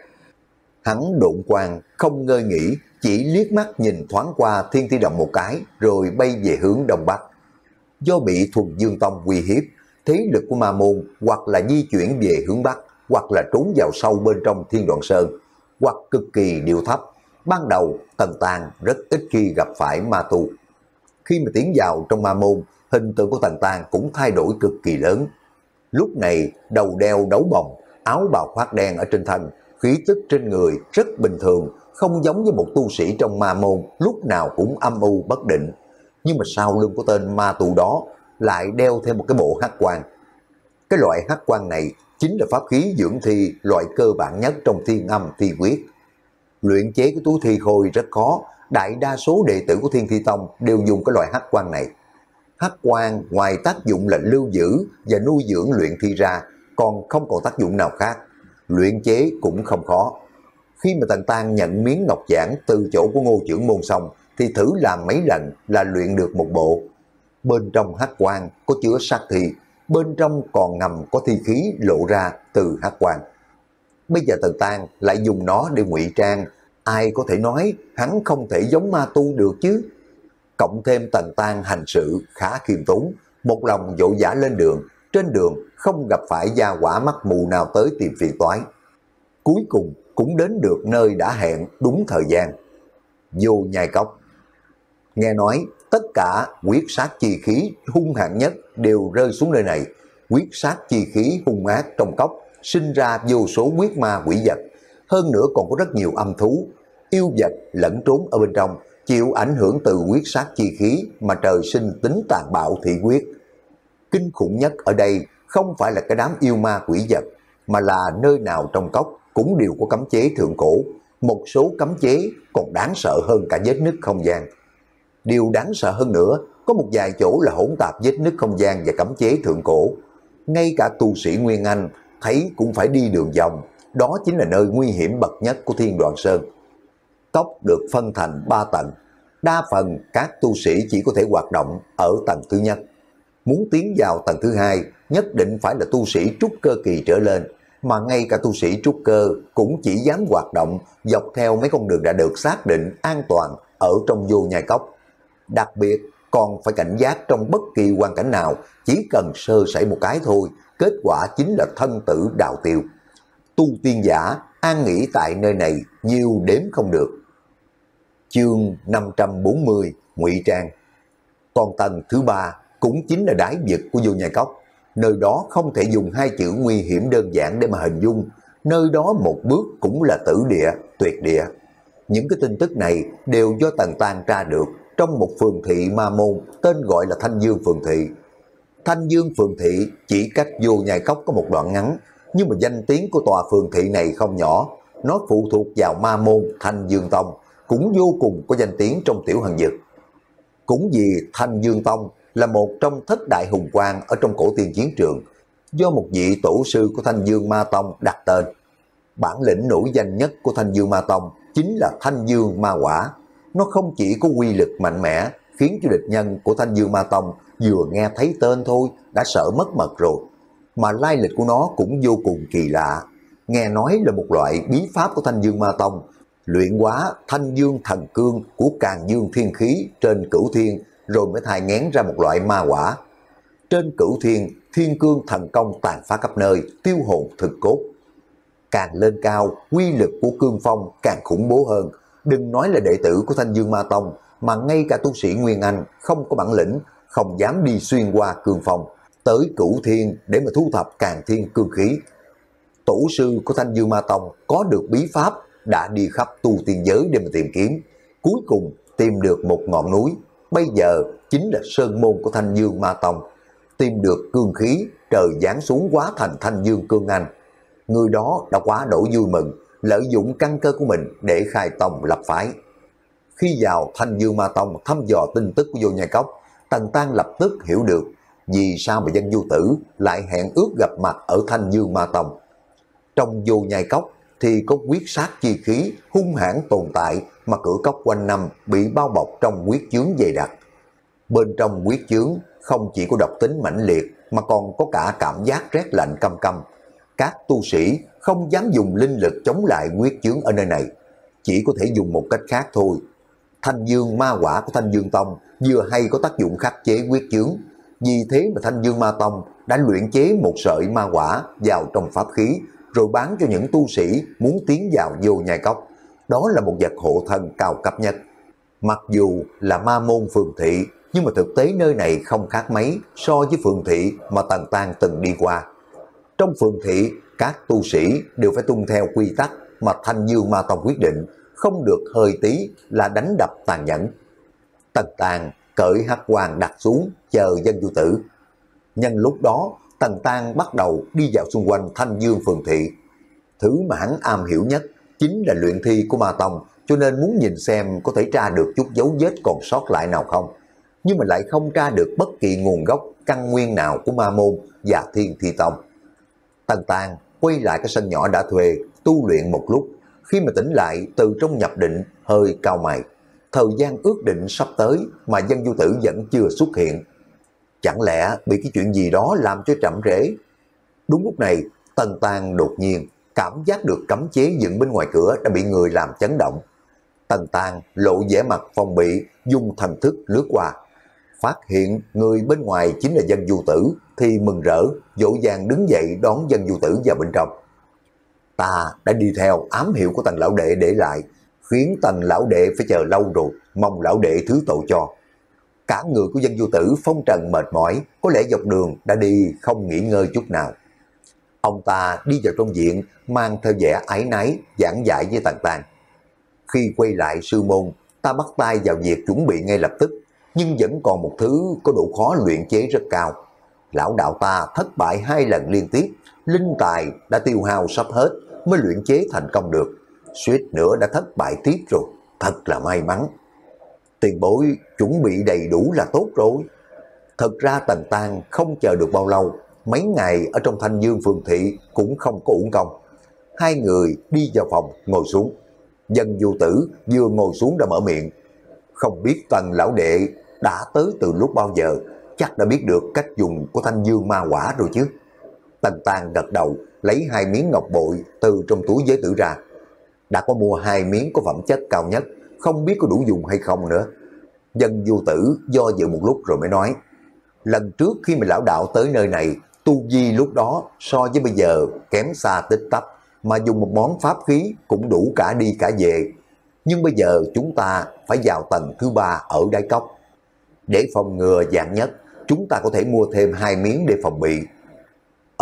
Hắn độn quang, không ngơi nghĩ, chỉ liếc mắt nhìn thoáng qua Thiên Thi Động một cái, rồi bay về hướng Đông Bắc. Do bị Thuần Dương Tông uy hiếp, thế lực của Ma Môn hoặc là di chuyển về hướng Bắc, hoặc là trốn vào sâu bên trong Thiên Đoạn Sơn, hoặc cực kỳ điệu thấp. Ban đầu, Tần Tang rất ít khi gặp phải ma tu. Khi mà tiến vào trong Ma Môn, hình tượng của Tần Tang cũng thay đổi cực kỳ lớn. Lúc này, đầu đeo đấu bồng, áo bào khoác đen ở trên thân, khí tức trên người rất bình thường, không giống với một tu sĩ trong Ma Môn lúc nào cũng âm u bất định. Nhưng mà sau lưng của tên ma tu đó lại đeo thêm một cái bộ hắc quan. Cái loại hắc quan này chính là pháp khí dưỡng thi loại cơ bản nhất trong Thiên Âm Thi Quyết. Luyện chế cái túi thi khôi rất khó, đại đa số đệ tử của Thiên Thi Tông đều dùng cái loại hắc quan này. Hắc quan ngoài tác dụng là lưu giữ và nuôi dưỡng luyện thi ra, còn không còn tác dụng nào khác. Luyện chế cũng không khó. Khi mà Tần Tang nhận miếng ngọc giản từ chỗ của Ngô Chưởng Môn xong, thì thử làm mấy lần là luyện được một bộ. Bên trong hắc quan có chứa sát thi, bên trong còn ngầm có thi khí lộ ra từ hắc quan. Bây giờ Tần Tang lại dùng nó để ngụy trang, ai có thể nói hắn không thể giống ma tu được chứ. Cộng thêm Tần Tang hành sự khá khiêm tốn, một lòng vội vã lên đường, trên đường không gặp phải gia hỏa mắt mù nào tới tìm phiền toái. Cuối cùng cũng đến được nơi đã hẹn đúng thời gian. Vô Nhai Cốc. Nghe nói tất cả quyết sát chi khí hung hãn nhất đều rơi xuống nơi này. Quyết sát chi khí hung ác trong cốc sinh ra vô số quyết ma quỷ vật. Hơn nữa còn có rất nhiều âm thú, yêu vật lẫn trốn ở bên trong, chịu ảnh hưởng từ quyết sát chi khí mà trời sinh tính tàn bạo thị quyết. Kinh khủng nhất ở đây không phải là cái đám yêu ma quỷ vật, mà là nơi nào trong cốc cũng đều có cấm chế thượng cổ. Một số cấm chế còn đáng sợ hơn cả vết nứt không gian. Điều đáng sợ hơn nữa, có một vài chỗ là hỗn tạp vết nứt không gian và cấm chế thượng cổ. Ngay cả tu sĩ Nguyên Anh thấy cũng phải đi đường vòng. Đó chính là nơi nguy hiểm bậc nhất của Thiên Đoạn Sơn. Cốc được phân thành ba tầng. Đa phần các tu sĩ chỉ có thể hoạt động ở tầng thứ nhất. Muốn tiến vào tầng thứ hai, nhất định phải là tu sĩ trúc cơ kỳ trở lên. Mà ngay cả tu sĩ trúc cơ cũng chỉ dám hoạt động dọc theo mấy con đường đã được xác định an toàn ở trong Vô Nhai Cốc. Đặc biệt còn phải cảnh giác trong bất kỳ hoàn cảnh nào, chỉ cần sơ sẩy một cái thôi, kết quả chính là thân tử đạo tiêu. Tu tiên giả an nghỉ tại nơi này nhiều đếm không được. Chương năm trăm bốn mươi Ngụy Trang. Còn tầng thứ ba cũng chính là đáy vực của Vô Nhai Cốc. Nơi đó không thể dùng hai chữ nguy hiểm đơn giản để mà hình dung, nơi đó một bước cũng là tử địa, tuyệt địa. Những cái tin tức này đều do Tần Tang tra được trong một phường thị ma môn tên gọi là Thanh Dương Phường Thị. Thanh Dương Phường Thị chỉ cách Vô Nhai Cốc có một đoạn ngắn, nhưng mà danh tiếng của tòa phường thị này không nhỏ. Nó phụ thuộc vào ma môn Thanh Dương Tông, cũng vô cùng có danh tiếng trong tiểu hần dực. Cũng vì Thanh Dương Tông là một trong thất đại hùng quang ở trong cổ tiên chiến trường, do một vị tổ sư của Thanh Dương Ma Tông đặt tên. Bản lĩnh nổi danh nhất của Thanh Dương Ma Tông chính là Thanh Dương Ma Quả. Nó không chỉ có uy lực mạnh mẽ, khiến cho địch nhân của Thanh Dương Ma Tông vừa nghe thấy tên thôi đã sợ mất mật rồi, mà lai lịch của nó cũng vô cùng kỳ lạ. Nghe nói là một loại bí pháp của Thanh Dương Ma Tông, luyện hóa Thanh Dương thần cương của Càn Dương thiên khí trên Cửu Thiên, rồi mới thai nghén ra một loại ma quả. Trên Cửu Thiên, thiên cương thần công tàn phá khắp nơi, tiêu hồn thực cốt. Càng lên cao, quy lực của cương phong càng khủng bố hơn. Đừng nói là đệ tử của Thanh Dương Ma Tông, mà ngay cả tu sĩ Nguyên Anh không có bản lĩnh, không dám đi xuyên qua cương phong tới Cửu Thiên để mà thu thập Càn Thiên cương khí. Tổ sư của Thanh Dương Ma Tông có được bí pháp, đã đi khắp tu tiên giới để mà tìm kiếm, cuối cùng tìm được một ngọn núi, bây giờ chính là sơn môn của Thanh Dương Ma Tông. Tìm được cương khí, trời giáng xuống hóa thành Thanh Dương Cương Anh. Người đó đã quá đổ vui mừng, lợi dụng căn cơ của mình để khai tông lập phái. Khi vào Thanh Dương Ma Tông thăm dò tin tức của Vô Nhai Cốc, Tần Tang lập tức hiểu được vì sao mà Dân Du Tử lại hẹn ước gặp mặt ở Thanh Dương Ma Tông. Trong Vô Nhai Cốc thì có quyết sát chi khí hung hãn tồn tại, mà cửa cốc quanh năm bị bao bọc trong quyết chướng dày đặc. Bên trong quyết chướng không chỉ có độc tính mãnh liệt, mà còn có cả cảm giác rét lạnh căm căm. Các tu sĩ không dám dùng linh lực chống lại quyết chướng ở nơi này, chỉ có thể dùng một cách khác thôi. Thanh Dương ma quả của Thanh Dương Tông vừa hay có tác dụng khắc chế quyết chướng, vì thế mà Thanh Dương Ma Tông đã luyện chế một sợi ma quả vào trong pháp khí, rồi bán cho những tu sĩ muốn tiến vào Vô Nhai Cốc. Đó là một vật hộ thân cao cấp nhất. Mặc dù là ma môn phường thị, nhưng mà thực tế nơi này không khác mấy so với phường thị mà Tần Tang từng đi qua. Trong phường thị, các tu sĩ đều phải tuân theo quy tắc mà Thanh Dương Ma Tông quyết định, không được hơi tí là đánh đập tàn nhẫn. Tần Tang cởi hắc quang đặt xuống chờ Dân Du Tử. Nhân lúc đó, Tần Tang bắt đầu đi dạo xung quanh Thanh Dương phường thị. Thứ mà hắn am hiểu nhất chính là luyện thi của Ma Tông, cho nên muốn nhìn xem có thể tra được chút dấu vết còn sót lại nào không. Nhưng mà lại không tra được bất kỳ nguồn gốc căn nguyên nào của Ma Môn và Thiên Thi Tông. Tần Tang quay lại cái sân nhỏ đã thuê, tu luyện một lúc. Khi mà tỉnh lại từ trong nhập định, hơi cau mày. Thời gian ước định sắp tới mà Dân Du Tử vẫn chưa xuất hiện. Chẳng lẽ bị cái chuyện gì đó làm cho chậm trễ? Đúng lúc này, Tần Tang đột nhiên cảm giác được cấm chế dựng bên ngoài cửa đã bị người làm chấn động. Tần Tang lộ vẻ mặt phòng bị, dùng thần thức lướt qua. Phát hiện người bên ngoài chính là Dân Du Tử thì mừng rỡ, dỗ dàng đứng dậy đón Dân Du Tử vào bên trong. Ta đã đi theo ám hiệu của Tần lão đệ để lại, khiến Tần lão đệ phải chờ lâu rồi, mong lão đệ thứ tội cho. Cả người của Dân Du Tử phong trần mệt mỏi, có lẽ dọc đường đã đi không nghỉ ngơi chút nào. Ông ta đi vào trong viện, mang theo vẻ áy náy, giảng giải với Tần Tang. Khi quay lại sư môn, ta bắt tay vào việc chuẩn bị ngay lập tức, nhưng vẫn còn một thứ có độ khó luyện chế rất cao. Lão đạo ta thất bại hai lần liên tiếp, linh tài đã tiêu hao sắp hết mới luyện chế thành công được. Suýt nữa đã thất bại tiếp rồi, thật là may mắn. Tiền bối chuẩn bị đầy đủ là tốt rồi. Thật ra Tần Tang không chờ được bao lâu, mấy ngày ở trong Thanh Dương phường thị cũng không có uổng công. Hai người đi vào phòng ngồi xuống. Dân Du Tử vừa ngồi xuống đã mở miệng. Không biết Tần lão đệ đã tới từ lúc bao giờ, chắc đã biết được cách dùng của Thanh Dương ma quả rồi chứ. Tần Tang gật đầu, lấy hai miếng ngọc bội từ trong túi giới tử ra. Đã có mua hai miếng có phẩm chất cao nhất, không biết có đủ dùng hay không nữa. Dân Du Tử do dự một lúc rồi mới nói. Lần trước khi mà lão đạo tới nơi này, tu vi lúc đó so với bây giờ kém xa tích tắp, mà dùng một món pháp khí cũng đủ cả đi cả về. Nhưng bây giờ chúng ta phải vào tầng thứ ba ở đáy cốc. Để phòng ngừa vạn nhất, chúng ta có thể mua thêm hai miếng để phòng bị.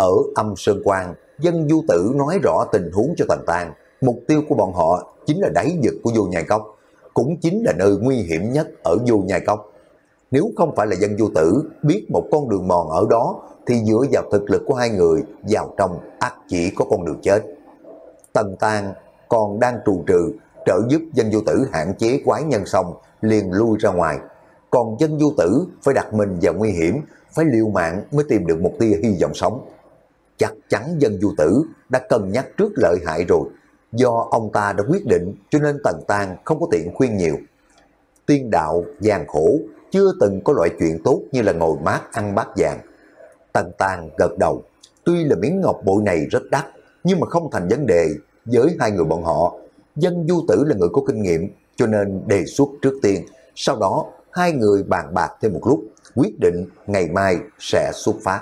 Ở Âm Sơn Quan, Dân Du Tử nói rõ tình huống cho Tần Tang. Mục tiêu của bọn họ chính là đáy vực của Vô Nhai Cốc, cũng chính là nơi nguy hiểm nhất ở Vô Nhai Cốc. Nếu không phải là Dân Du Tử biết một con đường mòn ở đó, thì dựa vào thực lực của hai người vào trong ắt chỉ có con đường chết. Tần Tang còn đang trù trừ trợ giúp Dân Du Tử hạn chế quái nhân xong liền lui ra ngoài. Còn Dân Du Tử phải đặt mình vào nguy hiểm, phải liều mạng mới tìm được một tia hy vọng sống. Chắc chắn Dân Du Tử đã cân nhắc trước lợi hại rồi. Do ông ta đã quyết định cho nên Tần Tang không có tiện khuyên nhiều. Tiên đạo gian khổ, chưa từng có loại chuyện tốt như là ngồi mát ăn bát vàng. Tần Tang gật đầu. Tuy là miếng ngọc bội này rất đắt, nhưng mà không thành vấn đề với hai người bọn họ. Dân Du Tử là người có kinh nghiệm, cho nên đề xuất trước tiên. Sau đó hai người bàn bạc thêm một lúc, quyết định ngày mai sẽ xuất phát.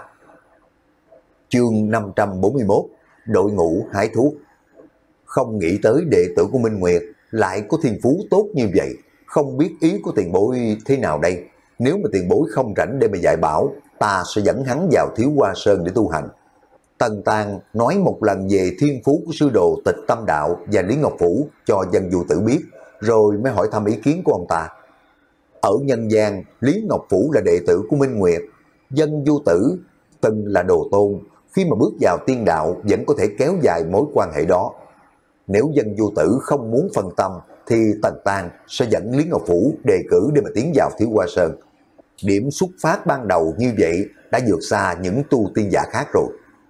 Chương năm trăm bốn mươi mốt, đội ngũ hái thuốc. Không nghĩ tới đệ tử của Minh Nguyệt lại có thiên phú tốt như vậy, không biết ý của tiền bối thế nào đây. Nếu mà tiền bối không rảnh để mà dạy bảo, ta sẽ dẫn hắn vào Thiếu Hoa Sơn để tu hành. Tần Tang nói một lần về thiên phú của sư đồ Tịch Tâm Đạo và Lý Ngọc Vũ cho Dân Du Tử biết, rồi mới hỏi thăm ý kiến của ông ta. Ở nhân gian, Lý Ngọc Vũ là đệ tử của Minh Nguyệt, Dân Du Tử từng là đồ tôn, khi mà bước vào tiên đạo vẫn có thể kéo dài mối quan hệ đó. Nếu Dân Du Tử không muốn phân tâm thì Tần Tang sẽ dẫn Lý Ngọc Vũ đề cử để mà tiến vào Thiếu Hoa Sơn. Điểm xuất phát ban đầu như vậy đã vượt xa những tu tiên giả khác rồi.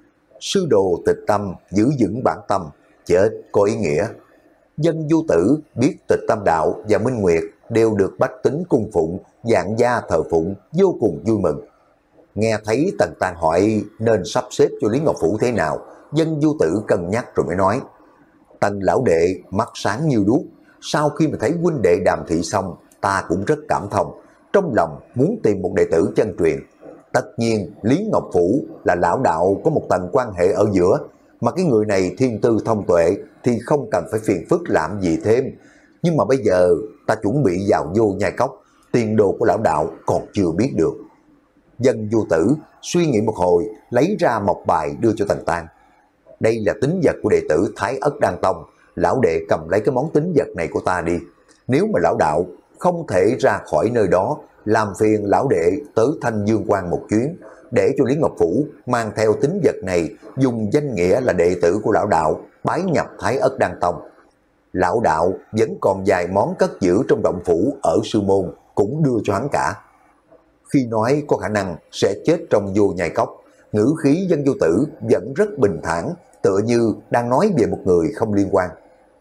Sư đồ Tịch Tâm giữ vững bản tâm, chết có ý nghĩa. Dân Du Tử biết Tịch Tâm Đạo và Minh Nguyệt đều được bách tính cung phụng, dạng gia thờ phụng, vô cùng vui mừng. Nghe thấy Tần Tang hỏi nên sắp xếp cho Lý Ngọc Vũ thế nào, Dân Du Tử cân nhắc rồi mới nói. Tần lão đệ mắt sáng như đuốc, sau khi mà thấy huynh đệ đàm thị xong, ta cũng rất cảm thông, trong lòng muốn tìm một đệ tử chân truyền. Tất nhiên Lý Ngọc Vũ là lão đạo có một tầng quan hệ ở giữa, mà cái người này thiên tư thông tuệ thì không cần phải phiền phức làm gì thêm. Nhưng mà bây giờ ta chuẩn bị vào Vô Nhai Cốc, tiền đồ của lão đạo còn chưa biết được. Dân Du Tử suy nghĩ một hồi, lấy ra một bài đưa cho Tần Tang. Đây là tín vật của đệ tử Thái Ất Đan Tông, lão đệ cầm lấy cái món tín vật này của ta đi. Nếu mà lão đạo không thể ra khỏi nơi đó, làm phiền lão đệ tới Thanh Dương Quan một chuyến, để cho Lý Ngọc Vũ mang theo tín vật này, dùng danh nghĩa là đệ tử của lão đạo, bái nhập Thái Ất Đan Tông. Lão đạo vẫn còn vài món cất giữ trong động phủ ở sư môn, cũng đưa cho hắn cả. Khi nói có khả năng sẽ chết trong Vô Nhai Cốc, ngữ khí Dân Du Tử vẫn rất bình thản, tựa như đang nói về một người không liên quan.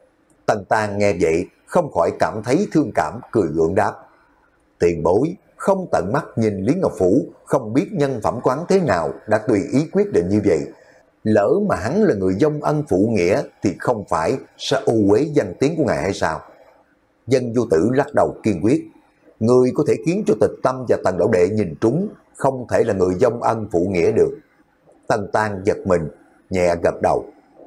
Tần Tang nghe vậy không khỏi cảm thấy thương cảm, cười gượng đáp. Tiền bối không tận mắt nhìn Lý Ngọc Vũ, không biết nhân phẩm quán thế nào đã tùy ý quyết định như vậy. Lỡ mà hắn là người vong ân phụ nghĩa thì không phải sẽ ô uế danh tiếng của ngài hay sao? Dân Du Tử lắc đầu kiên quyết. Người có thể khiến cho Tịch Tâm và Tần lão đệ nhìn trúng, không thể là người vong ân phụ nghĩa được. Tần Tang giật mình, nhẹ gật đầu.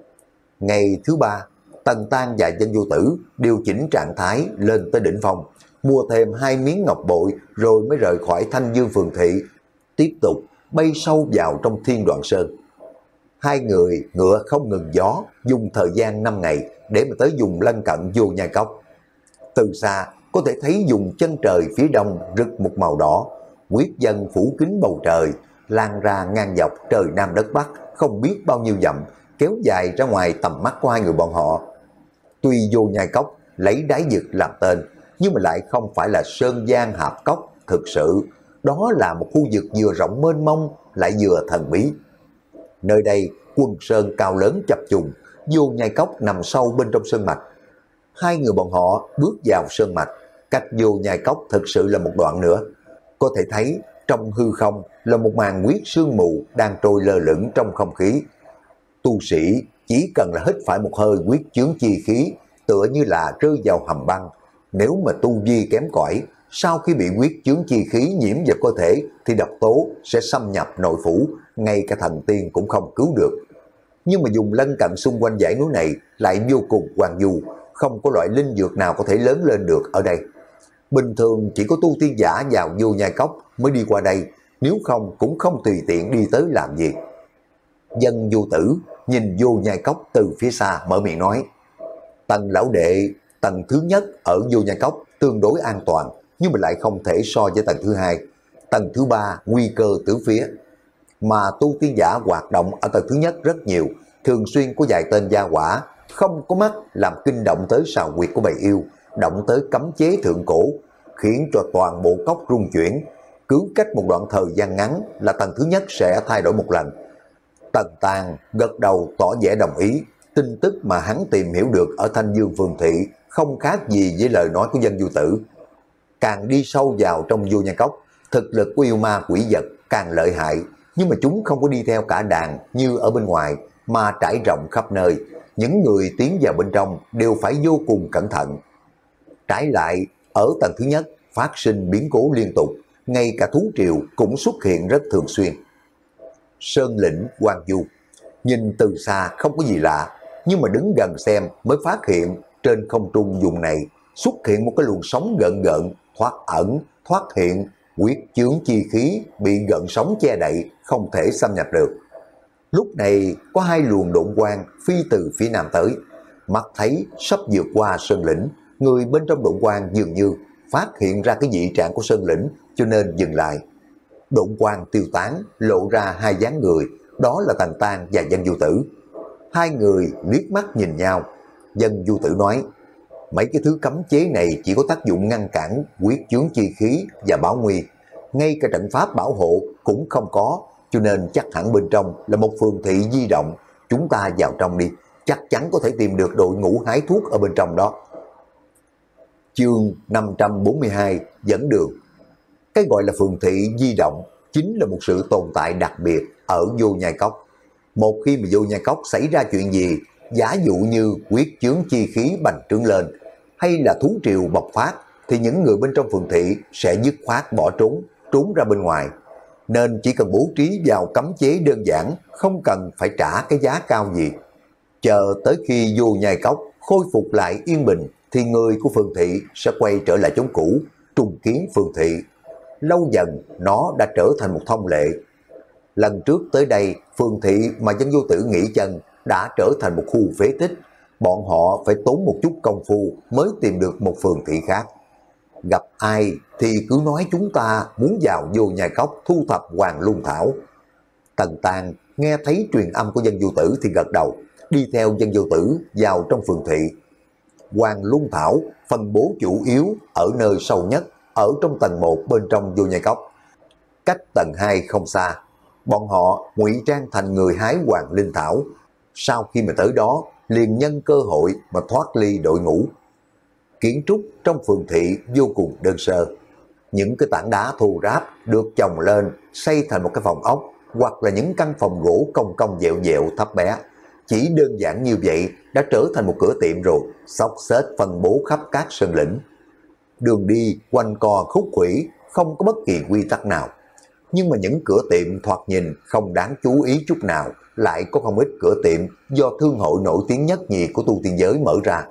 Ngày thứ ba, Tần Tang và Dân Du Tử điều chỉnh trạng thái lên tới đỉnh phong, mua thêm hai miếng ngọc bội rồi mới rời khỏi Thanh Dương phường thị, tiếp tục bay sâu vào trong Thiên Đoạn Sơn. Hai người ngựa không ngừng gió, dùng thời gian năm ngày để mà tới vùng lân cận Vô Nhai Cốc. Từ xa có thể thấy vùng chân trời phía đông rực một màu đỏ, quyết dân phủ kín bầu trời, lan ra ngang dọc trời Nam đất Bắc, không biết bao nhiêu dặm, kéo dài ra ngoài tầm mắt của hai người bọn họ. Tuy Vô Nhai Cốc lấy đáy vực làm tên, nhưng mà lại không phải là sơn giang hạp cốc thực sự. Đó là một khu vực vừa rộng mênh mông, lại vừa thần bí. Nơi đây quân sơn cao lớn chập trùng, Vô Nhai Cốc nằm sâu bên trong sơn mạch. Hai người bọn họ bước vào sơn mạch, cách Vô Nhai Cốc thực sự là một đoạn nữa. Có thể thấy trong hư không là một màn huyết sương mù đang trôi lơ lửng trong không khí. Tu sĩ chỉ cần là hít phải một hơi huyết chướng chi khí, tựa như là rơi vào hầm băng. Nếu mà tu vi kém cỏi, sau khi bị huyết chướng chi khí nhiễm vào cơ thể thì độc tố sẽ xâm nhập nội phủ, ngay cả thần tiên cũng không cứu được. Nhưng mà dùng lân cận xung quanh dãy núi này lại vô cùng hoang vu, không có loại linh dược nào có thể lớn lên được ở đây. Bình thường chỉ có tu tiên giả vào Vô Nhai Cốc mới đi qua đây, nếu không cũng không tùy tiện đi tới làm gì. Dân Du Tử nhìn Vô Nhai Cốc từ phía xa mở miệng nói, Tần lão đệ, tầng thứ nhất ở Vô Nhai Cốc tương đối an toàn, nhưng mà lại không thể so với tầng thứ hai. Tầng thứ ba nguy cơ tứ phía. Mà tu tiên giả hoạt động ở tầng thứ nhất rất nhiều, thường xuyên có vài tên gia hỏa không có mắt làm kinh động tới sào huyệt của bầy yêu, động tới cấm chế thượng cổ, khiến cho toàn bộ cốc rung chuyển. Cứ cách một đoạn thời gian ngắn là tầng thứ nhất sẽ thay đổi một lần. Tần Tàng gật đầu tỏ vẻ đồng ý. Tin tức mà hắn tìm hiểu được ở Thanh Dương Phường Thị không khác gì với lời nói của Dân Du Tử. Càng đi sâu vào trong Vô Nhai Cốc, thực lực của yêu ma quỷ vật càng lợi hại, nhưng mà chúng không có đi theo cả đàn như ở bên ngoài, mà trải rộng khắp nơi. Những người tiến vào bên trong đều phải vô cùng cẩn thận. Trái lại, ở tầng thứ nhất phát sinh biến cố liên tục, ngay cả thú triều cũng xuất hiện rất thường xuyên. Sơn lĩnh Hoang Du, nhìn từ xa không có gì lạ, nhưng mà đứng gần xem mới phát hiện trên không trung vùng này xuất hiện một cái luồng sóng gợn gợn, thoát ẩn, thoát hiện, quyết chướng chi khí bị gợn sóng che đậy, không thể xâm nhập được. Lúc này có hai luồng độn quang phi từ phía nam tới, mắt thấy sắp vượt qua sơn lĩnh, người bên trong độn quang dường như phát hiện ra cái dị trạng của sơn lĩnh, cho nên dừng lại. Độn quang tiêu tán, lộ ra hai dáng người, đó là Tần Tang và Dân Du Tử. Hai người liếc mắt nhìn nhau. Dân Du Tử nói, mấy cái thứ cấm chế này chỉ có tác dụng ngăn cản quyết chướng chi khí và bảo nguy, ngay cả trận pháp bảo hộ cũng không có, cho nên chắc hẳn bên trong là một phường thị di động. Chúng ta vào trong đi, chắc chắn có thể tìm được đội ngũ hái thuốc ở bên trong đó. Chương năm trăm bốn mươi hai dẫn đường. Cái gọi là phường thị di động chính là một sự tồn tại đặc biệt ở Vô Nhai Cốc. Một khi mà Vô Nhai Cốc xảy ra chuyện gì, giả dụ như quyết chướng chi khí bành trướng lên, hay là thú triều bộc phát, thì những người bên trong phường thị sẽ dứt khoát bỏ trốn, trốn ra bên ngoài. Nên chỉ cần bố trí vào cấm chế đơn giản, không cần phải trả cái giá cao gì. Chờ tới khi Vô Nhai Cốc khôi phục lại yên bình, thì người của phường thị sẽ quay trở lại chốn cũ, trùng kiến phường thị. Lâu dần nó đã trở thành một thông lệ. Lần trước tới đây, phường thị mà Dân Vô Tử nghỉ chân đã trở thành một khu phế tích. Bọn họ phải tốn một chút công phu mới tìm được một phường thị khác. Gặp ai thì cứ nói chúng ta muốn vào Vô Nhai Cốc thu thập Hoàng Lung Thảo. Tần Tàng nghe thấy truyền âm của Dân Vô Tử thì gật đầu, đi theo Dân Vô Tử vào trong phường thị. Hoàng Lung Thảo phân bố chủ yếu ở nơi sâu nhất, ở trong tầng một bên trong Vô Nhai Cốc. Cách tầng hai không xa, bọn họ ngụy trang thành người hái Hoàng Linh Thảo. Sau khi mà tới đó, liền nhân cơ hội mà thoát ly đội ngũ. Kiến trúc trong phường thị vô cùng đơn sơ. Những cái tảng đá thô ráp được chồng lên, xây thành một cái phòng ốc, hoặc là những căn phòng gỗ cong cong dẹo dẹo thấp bé. Chỉ đơn giản như vậy đã trở thành một cửa tiệm rồi, xóc xếch phân bố khắp các sơn lĩnh. Đường đi quanh co khúc khuỷu, không có bất kỳ quy tắc nào. Nhưng mà những cửa tiệm thoạt nhìn không đáng chú ý chút nào, lại có không ít cửa tiệm do thương hội nổi tiếng nhất nhì của tu tiên giới mở ra.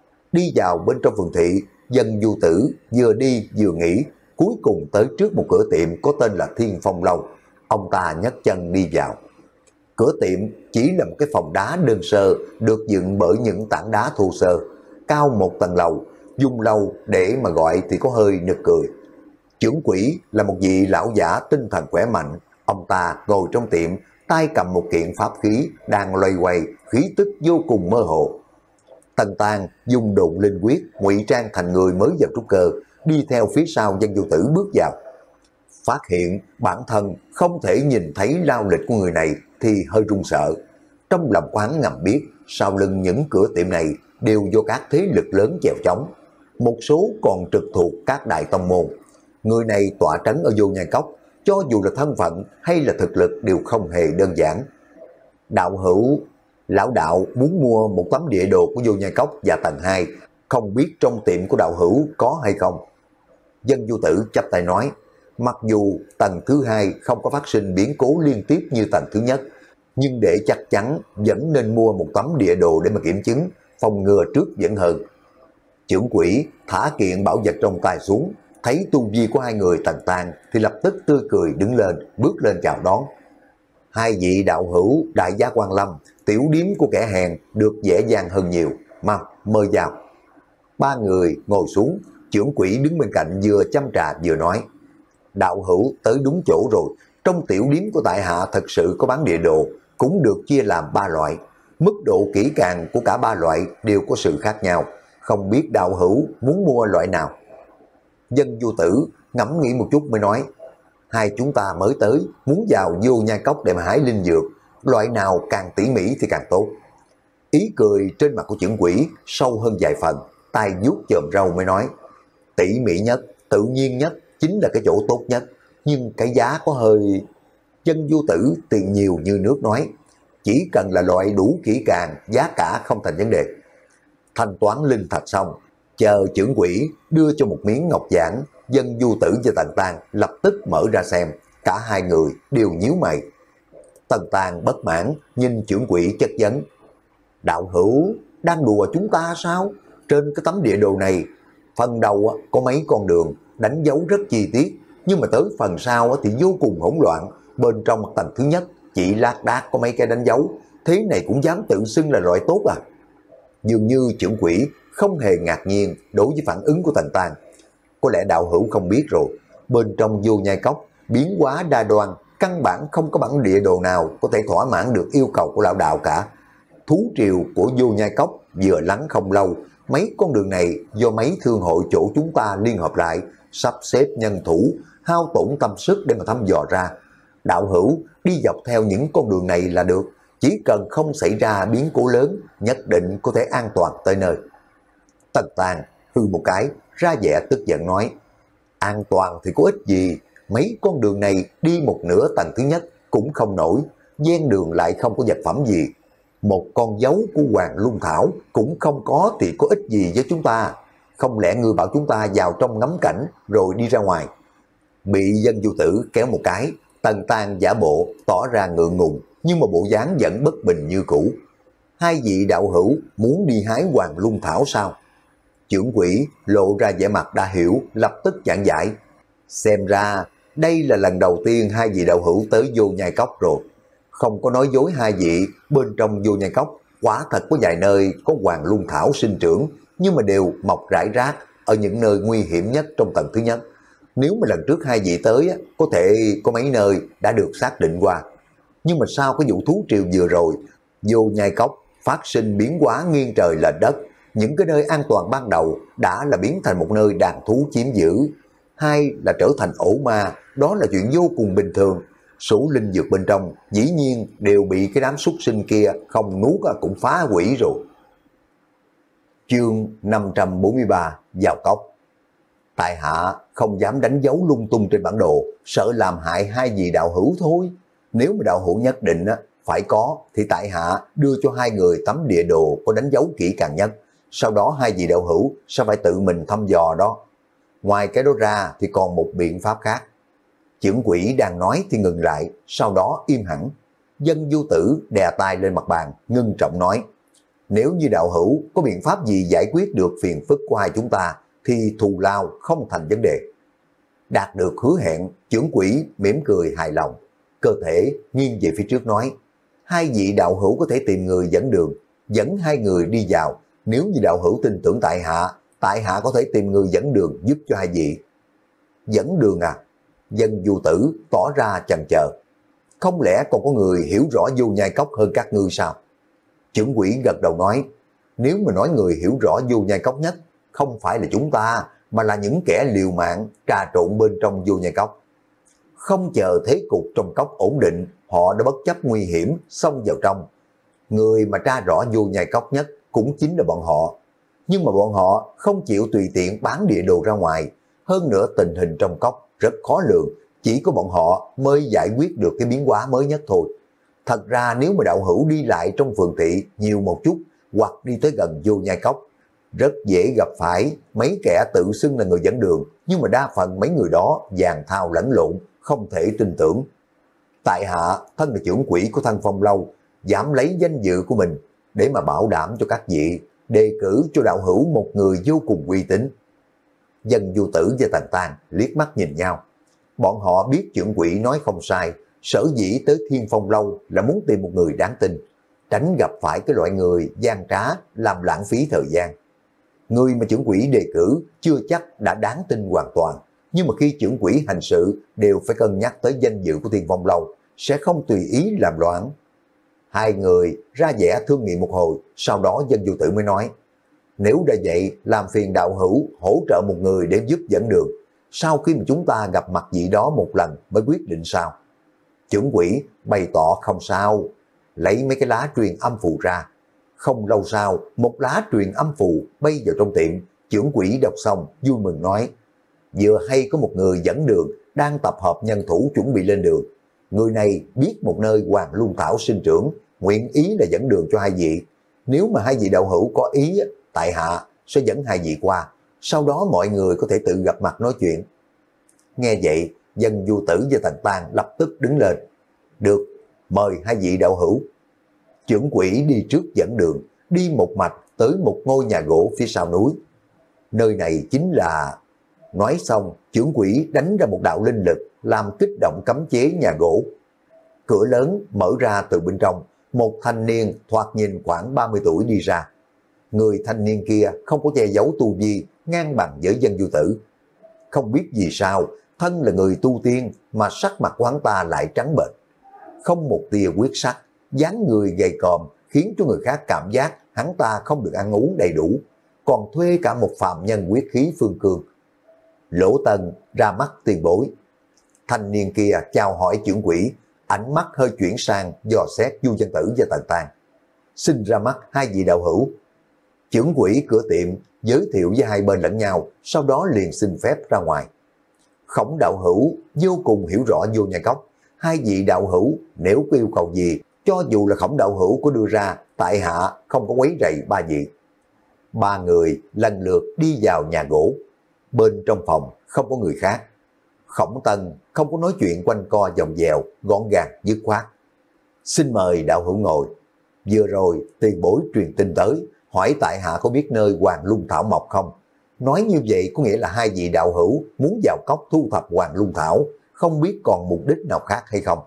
Đi vào bên trong phường thị, Dân Du Tử vừa đi vừa nghĩ, cuối cùng tới trước một cửa tiệm có tên là Thiên Phong Lâu. Ông ta nhấc chân đi vào. Cửa tiệm chỉ là một cái phòng đá đơn sơ, được dựng bởi những tảng đá thô sơ, cao một tầng lầu. Dùng lâu để mà gọi thì có hơi nực cười. Trưởng quỹ là một vị lão giả tinh thần khỏe mạnh. Ông ta ngồi trong tiệm, tay cầm một kiện pháp khí, đang loay hoay, khí tức vô cùng mơ hồ. Tần Tàng dùng độn linh quyết ngụy trang thành người mới vào trúc cơ, đi theo phía sau Dân Vô Tử bước vào. Phát hiện bản thân không thể nhìn thấy lao lịch của người này thì hơi run sợ. Trong lòng quán ngầm biết, sau lưng những cửa tiệm này đều do các thế lực lớn chèo chống. Một số còn trực thuộc các đại tông môn. Người này tọa trấn ở Vô Nhai Cốc, cho dù là thân phận hay là thực lực đều không hề đơn giản. Đạo hữu, lão đạo muốn mua một tấm địa đồ của Vô Nhai Cốc và tầng hai, không biết trong tiệm của đạo hữu có hay không? Dân Du Tử chắp tay nói, mặc dù tầng thứ hai không có phát sinh biến cố liên tiếp như tầng thứ nhất, nhưng để chắc chắn vẫn nên mua một tấm địa đồ để mà kiểm chứng, phòng ngừa trước vẫn hơn. Trưởng quỹ thả kiện bảo vật trong tay xuống, thấy tu vi của hai người Tần Tàng thì lập tức tươi cười đứng lên, bước lên chào đón. Hai vị đạo hữu đại giá Quan Lâm, tiểu điếm của kẻ hèn được dễ dàng hơn nhiều, mau mời vào. Ba người ngồi xuống, trưởng quỹ đứng bên cạnh vừa chăm trà vừa nói, đạo hữu tới đúng chỗ rồi, trong tiểu điếm của tại hạ thật sự có bán địa đồ, cũng được chia làm ba loại. Mức độ kỹ càng của cả ba loại đều có sự khác nhau, không biết đạo hữu muốn mua loại nào. Dân Vô Tử ngẫm nghĩ một chút mới nói, hai chúng ta mới tới, muốn vào Vô Nhai Cốc để mà hái linh dược, loại nào càng tỉ mỉ thì càng tốt. Ý cười trên mặt của trưởng quỹ sâu hơn vài phần, tay vuốt chòm râu mới nói, tỉ mỉ nhất, tự nhiên nhất chính là cái chỗ tốt nhất, nhưng cái giá có hơi... Dân Vô Tử tiền nhiều như nước nói, chỉ cần là loại đủ kỹ càng, giá cả không thành vấn đề. Thanh toán linh thạch xong, chờ trưởng quỹ đưa cho một miếng ngọc giản, Dân Vô Tử và Tần Tàng lập tức mở ra xem, cả hai người đều nhíu mày. Tần Tàng bất mãn nhìn trưởng quỹ chất vấn, đạo hữu đang đùa chúng ta sao? Trên cái tấm địa đồ này, phần đầu có mấy con đường đánh dấu rất chi tiết, nhưng mà tới phần sau thì vô cùng hỗn loạn. Bên trong tầng thứ nhất chỉ lác đác có mấy cái đánh dấu, thế này cũng dám tự xưng là loại tốt à? Dường như trưởng quỹ không hề ngạc nhiên đối với phản ứng của Tần Tàng. Có lẽ đạo hữu không biết rồi, bên trong Vô Nhai Cốc biến hóa đa đoan, căn bản không có bản địa đồ nào có thể thỏa mãn được yêu cầu của lão đạo cả. Thú triều của Vô Nhai Cốc vừa lắng không lâu, mấy con đường này do mấy thương hội chỗ chúng ta liên hợp lại, sắp xếp nhân thủ, hao tổn tâm sức để mà thăm dò ra. Đạo hữu đi dọc theo những con đường này là được, chỉ cần không xảy ra biến cố lớn, nhất định có thể an toàn tới nơi. Tần Tàng hư một cái, ra vẻ tức giận nói, an toàn thì có ích gì, mấy con đường này đi một nửa tầng thứ nhất cũng không nổi, ven đường lại không có vật phẩm gì. Một con dấu của Hoàng Lung Thảo cũng không có thì có ích gì với chúng ta. Không lẽ ngươi bảo chúng ta vào trong ngắm cảnh rồi đi ra ngoài? Bị Dân Vô Tử kéo một cái, Tần Tàng giả bộ tỏ ra ngượng ngùng, nhưng mà bộ dáng vẫn bất bình như cũ. Hai vị đạo hữu muốn đi hái Hoàng Lung Thảo sao? Trưởng quỹ lộ ra vẻ mặt đã hiểu, lập tức giảng giải. Xem ra đây là lần đầu tiên hai vị đạo hữu tới Vô Nhai Cốc rồi. Không có nói dối hai vị, bên trong Vô Nhai Cốc quả thật có vài nơi có Hoàng Lung Thảo sinh trưởng, nhưng mà đều mọc rải rác ở những nơi nguy hiểm nhất trong tầng thứ nhất. Nếu mà lần trước hai vị tới, có thể có mấy nơi đã được xác định qua. Nhưng mà sau cái vụ thú triều vừa rồi, Vô Nhai Cốc phát sinh biến hóa nghiêng trời lệch đất. Những cái nơi an toàn ban đầu đã là biến thành một nơi đàn thú chiếm giữ. Hai là trở thành ổ ma, đó là chuyện vô cùng bình thường. Số linh dược bên trong dĩ nhiên đều bị cái đám súc sinh kia không nuốt cũng phá hủy rồi. Chương năm trăm bốn mươi ba vào cốc. Tại hạ không dám đánh dấu lung tung trên bản đồ, sợ làm hại hai vị đạo hữu thôi. Nếu mà đạo hữu nhất định phải có thì tại hạ đưa cho hai người tấm địa đồ có đánh dấu kỹ càng nhất. Sau đó hai vị đạo hữu sẽ phải tự mình thăm dò đó. Ngoài cái đó ra thì còn một biện pháp khác. Trưởng quỹ đang nói thì ngừng lại, sau đó im hẳn. Dân Vô Tử đè tay lên mặt bàn, ngưng trọng nói, nếu như đạo hữu có biện pháp gì giải quyết được phiền phức của hai chúng ta, thì thù lao không thành vấn đề. Đạt được hứa hẹn, trưởng quỹ mỉm cười hài lòng, cơ thể nghiêng về phía trước nói, hai vị đạo hữu có thể tìm người dẫn đường, dẫn hai người đi vào. Nếu như đạo hữu tin tưởng tại hạ, tại hạ có thể tìm người dẫn đường giúp cho hai vị. Dẫn đường à? Dân Vô Tử tỏ ra chần chờ. Không lẽ còn có người hiểu rõ Vô Nhai Cốc hơn các ngươi sao? Trưởng quỹ gật đầu nói, nếu mà nói người hiểu rõ Vô Nhai Cốc nhất, không phải là chúng ta, mà là những kẻ liều mạng trà trộn bên trong Vô Nhai Cốc. Không chờ thế cục trong cốc ổn định, họ đã bất chấp nguy hiểm xông vào trong. Người mà tra rõ Vô Nhai Cốc nhất cũng chính là bọn họ. Nhưng mà bọn họ không chịu tùy tiện bán địa đồ ra ngoài. Hơn nữa tình hình trong cốc rất khó lường, chỉ có bọn họ mới giải quyết được cái biến hóa mới nhất thôi. Thật ra nếu mà đạo hữu đi lại trong phường thị nhiều một chút, hoặc đi tới gần Vô Nhai Cốc, rất dễ gặp phải mấy kẻ tự xưng là người dẫn đường, nhưng mà đa phần mấy người đó vàng thao lẫn lộn, không thể tin tưởng. Tại hạ thân là trưởng quỹ của Thanh Phong Lâu, dám lấy danh dự của mình để mà bảo đảm cho các vị, đề cử cho đạo hữu một người vô cùng uy tín. Dân Vô Tử và Tần Tàng liếc mắt nhìn nhau. Bọn họ biết trưởng quỹ nói không sai, sở dĩ tới Thiên Phong Lâu là muốn tìm một người đáng tin, tránh gặp phải cái loại người gian trá làm lãng phí thời gian. Người mà trưởng quỹ đề cử chưa chắc đã đáng tin hoàn toàn, nhưng mà khi trưởng quỹ hành sự đều phải cân nhắc tới danh dự của Thiên Phong Lâu, sẽ không tùy ý làm loạn. Hai người ra vẻ thương nghị một hồi, sau đó Dân Du Tử mới nói, nếu đã vậy làm phiền đạo hữu hỗ trợ một người để giúp dẫn đường, sau khi mà chúng ta gặp mặt vị đó một lần mới quyết định sao. Trưởng quỹ bày tỏ không sao, lấy mấy cái lá truyền âm phù ra. Không lâu sau, một lá truyền âm phù bay vào trong tiệm, trưởng quỹ đọc xong vui mừng nói, vừa hay có một người dẫn đường đang tập hợp nhân thủ chuẩn bị lên đường. Người này biết một nơi Hoàng Lung Thảo sinh trưởng, nguyện ý là dẫn đường cho hai vị. Nếu mà hai vị đạo hữu có ý, tại hạ sẽ dẫn hai vị qua, sau đó mọi người có thể tự gặp mặt nói chuyện. Nghe vậy, Dân Du Tử và Tần Tang lập tức đứng lên. Được, mời hai vị đạo hữu. Trưởng quỹ đi trước dẫn đường, đi một mạch tới một ngôi nhà gỗ phía sau núi. Nơi này chính là... Nói xong, trưởng quỹ đánh ra một đạo linh lực, làm kích động cấm chế nhà gỗ. Cửa lớn mở ra từ bên trong, một thanh niên thoạt nhìn khoảng ba mươi tuổi đi ra. Người thanh niên kia không có che giấu tu vi, ngang bằng với Dân Du Tử. Không biết vì sao, thân là người tu tiên mà sắc mặt của hắn ta lại trắng bệch, không một tia huyết sắc, dáng người gầy còm khiến cho người khác cảm giác hắn ta không được ăn uống đầy đủ, còn thuê cả một phàm nhân huyết khí phương cương. Lỗ Tân ra mắt tiền bối. Thanh niên kia chào hỏi trưởng quỹ, ánh mắt hơi chuyển sang dò xét Du Dân Tử và Tần Tang. Xin ra mắt hai vị đạo hữu. Trưởng quỹ cửa tiệm giới thiệu với hai bên lẫn nhau, sau đó liền xin phép ra ngoài. Khổng đạo hữu vô cùng hiểu rõ Vô Nhai Cốc, hai vị đạo hữu nếu có yêu cầu gì, cho dù là Khổng đạo hữu có đưa ra, tại hạ không có quấy rầy ba vị. Ba người lần lượt đi vào nhà gỗ. Bên trong phòng không có người khác. Khổng Tân không có nói chuyện quanh co vòng vèo, gọn gàng dứt khoát. Xin mời đạo hữu ngồi. Vừa rồi tiền bối truyền tin tới, hỏi tại hạ có biết nơi Hoàng Lung Thảo mọc không? Nói như vậy có nghĩa là hai vị đạo hữu muốn vào cốc thu thập Hoàng Lung Thảo, không biết còn mục đích nào khác hay không?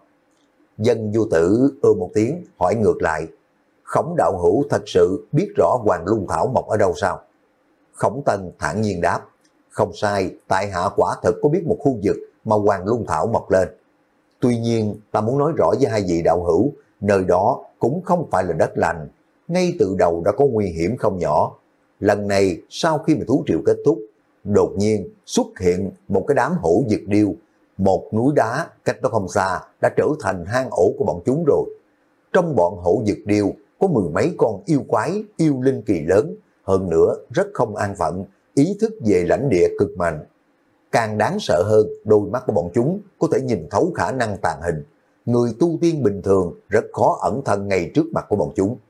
Dân Du Tử ư một tiếng hỏi ngược lại, Khổng đạo hữu thật sự biết rõ Hoàng Lung Thảo mọc ở đâu sao? Khổng Tân thản nhiên đáp, không sai, tại hạ quả thực có biết một khu vực mà Hoàng Lung Thảo mọc lên. Tuy nhiên ta muốn nói rõ với hai vị đạo hữu, nơi đó cũng không phải là đất lành, ngay từ đầu đã có nguy hiểm không nhỏ. Lần này sau khi mà thú triệu kết thúc, đột nhiên xuất hiện một cái đám hổ dực điêu, một núi đá cách đó không xa đã trở thành hang ổ của bọn chúng rồi. Trong bọn hổ dực điêu có mười mấy con yêu quái, yêu linh kỳ lớn, hơn nữa rất không an phận, ý thức về lãnh địa cực mạnh. Càng đáng sợ hơn, đôi mắt của bọn chúng có thể nhìn thấu khả năng tàn hình. Người tu tiên bình thường rất khó ẩn thân ngay trước mặt của bọn chúng.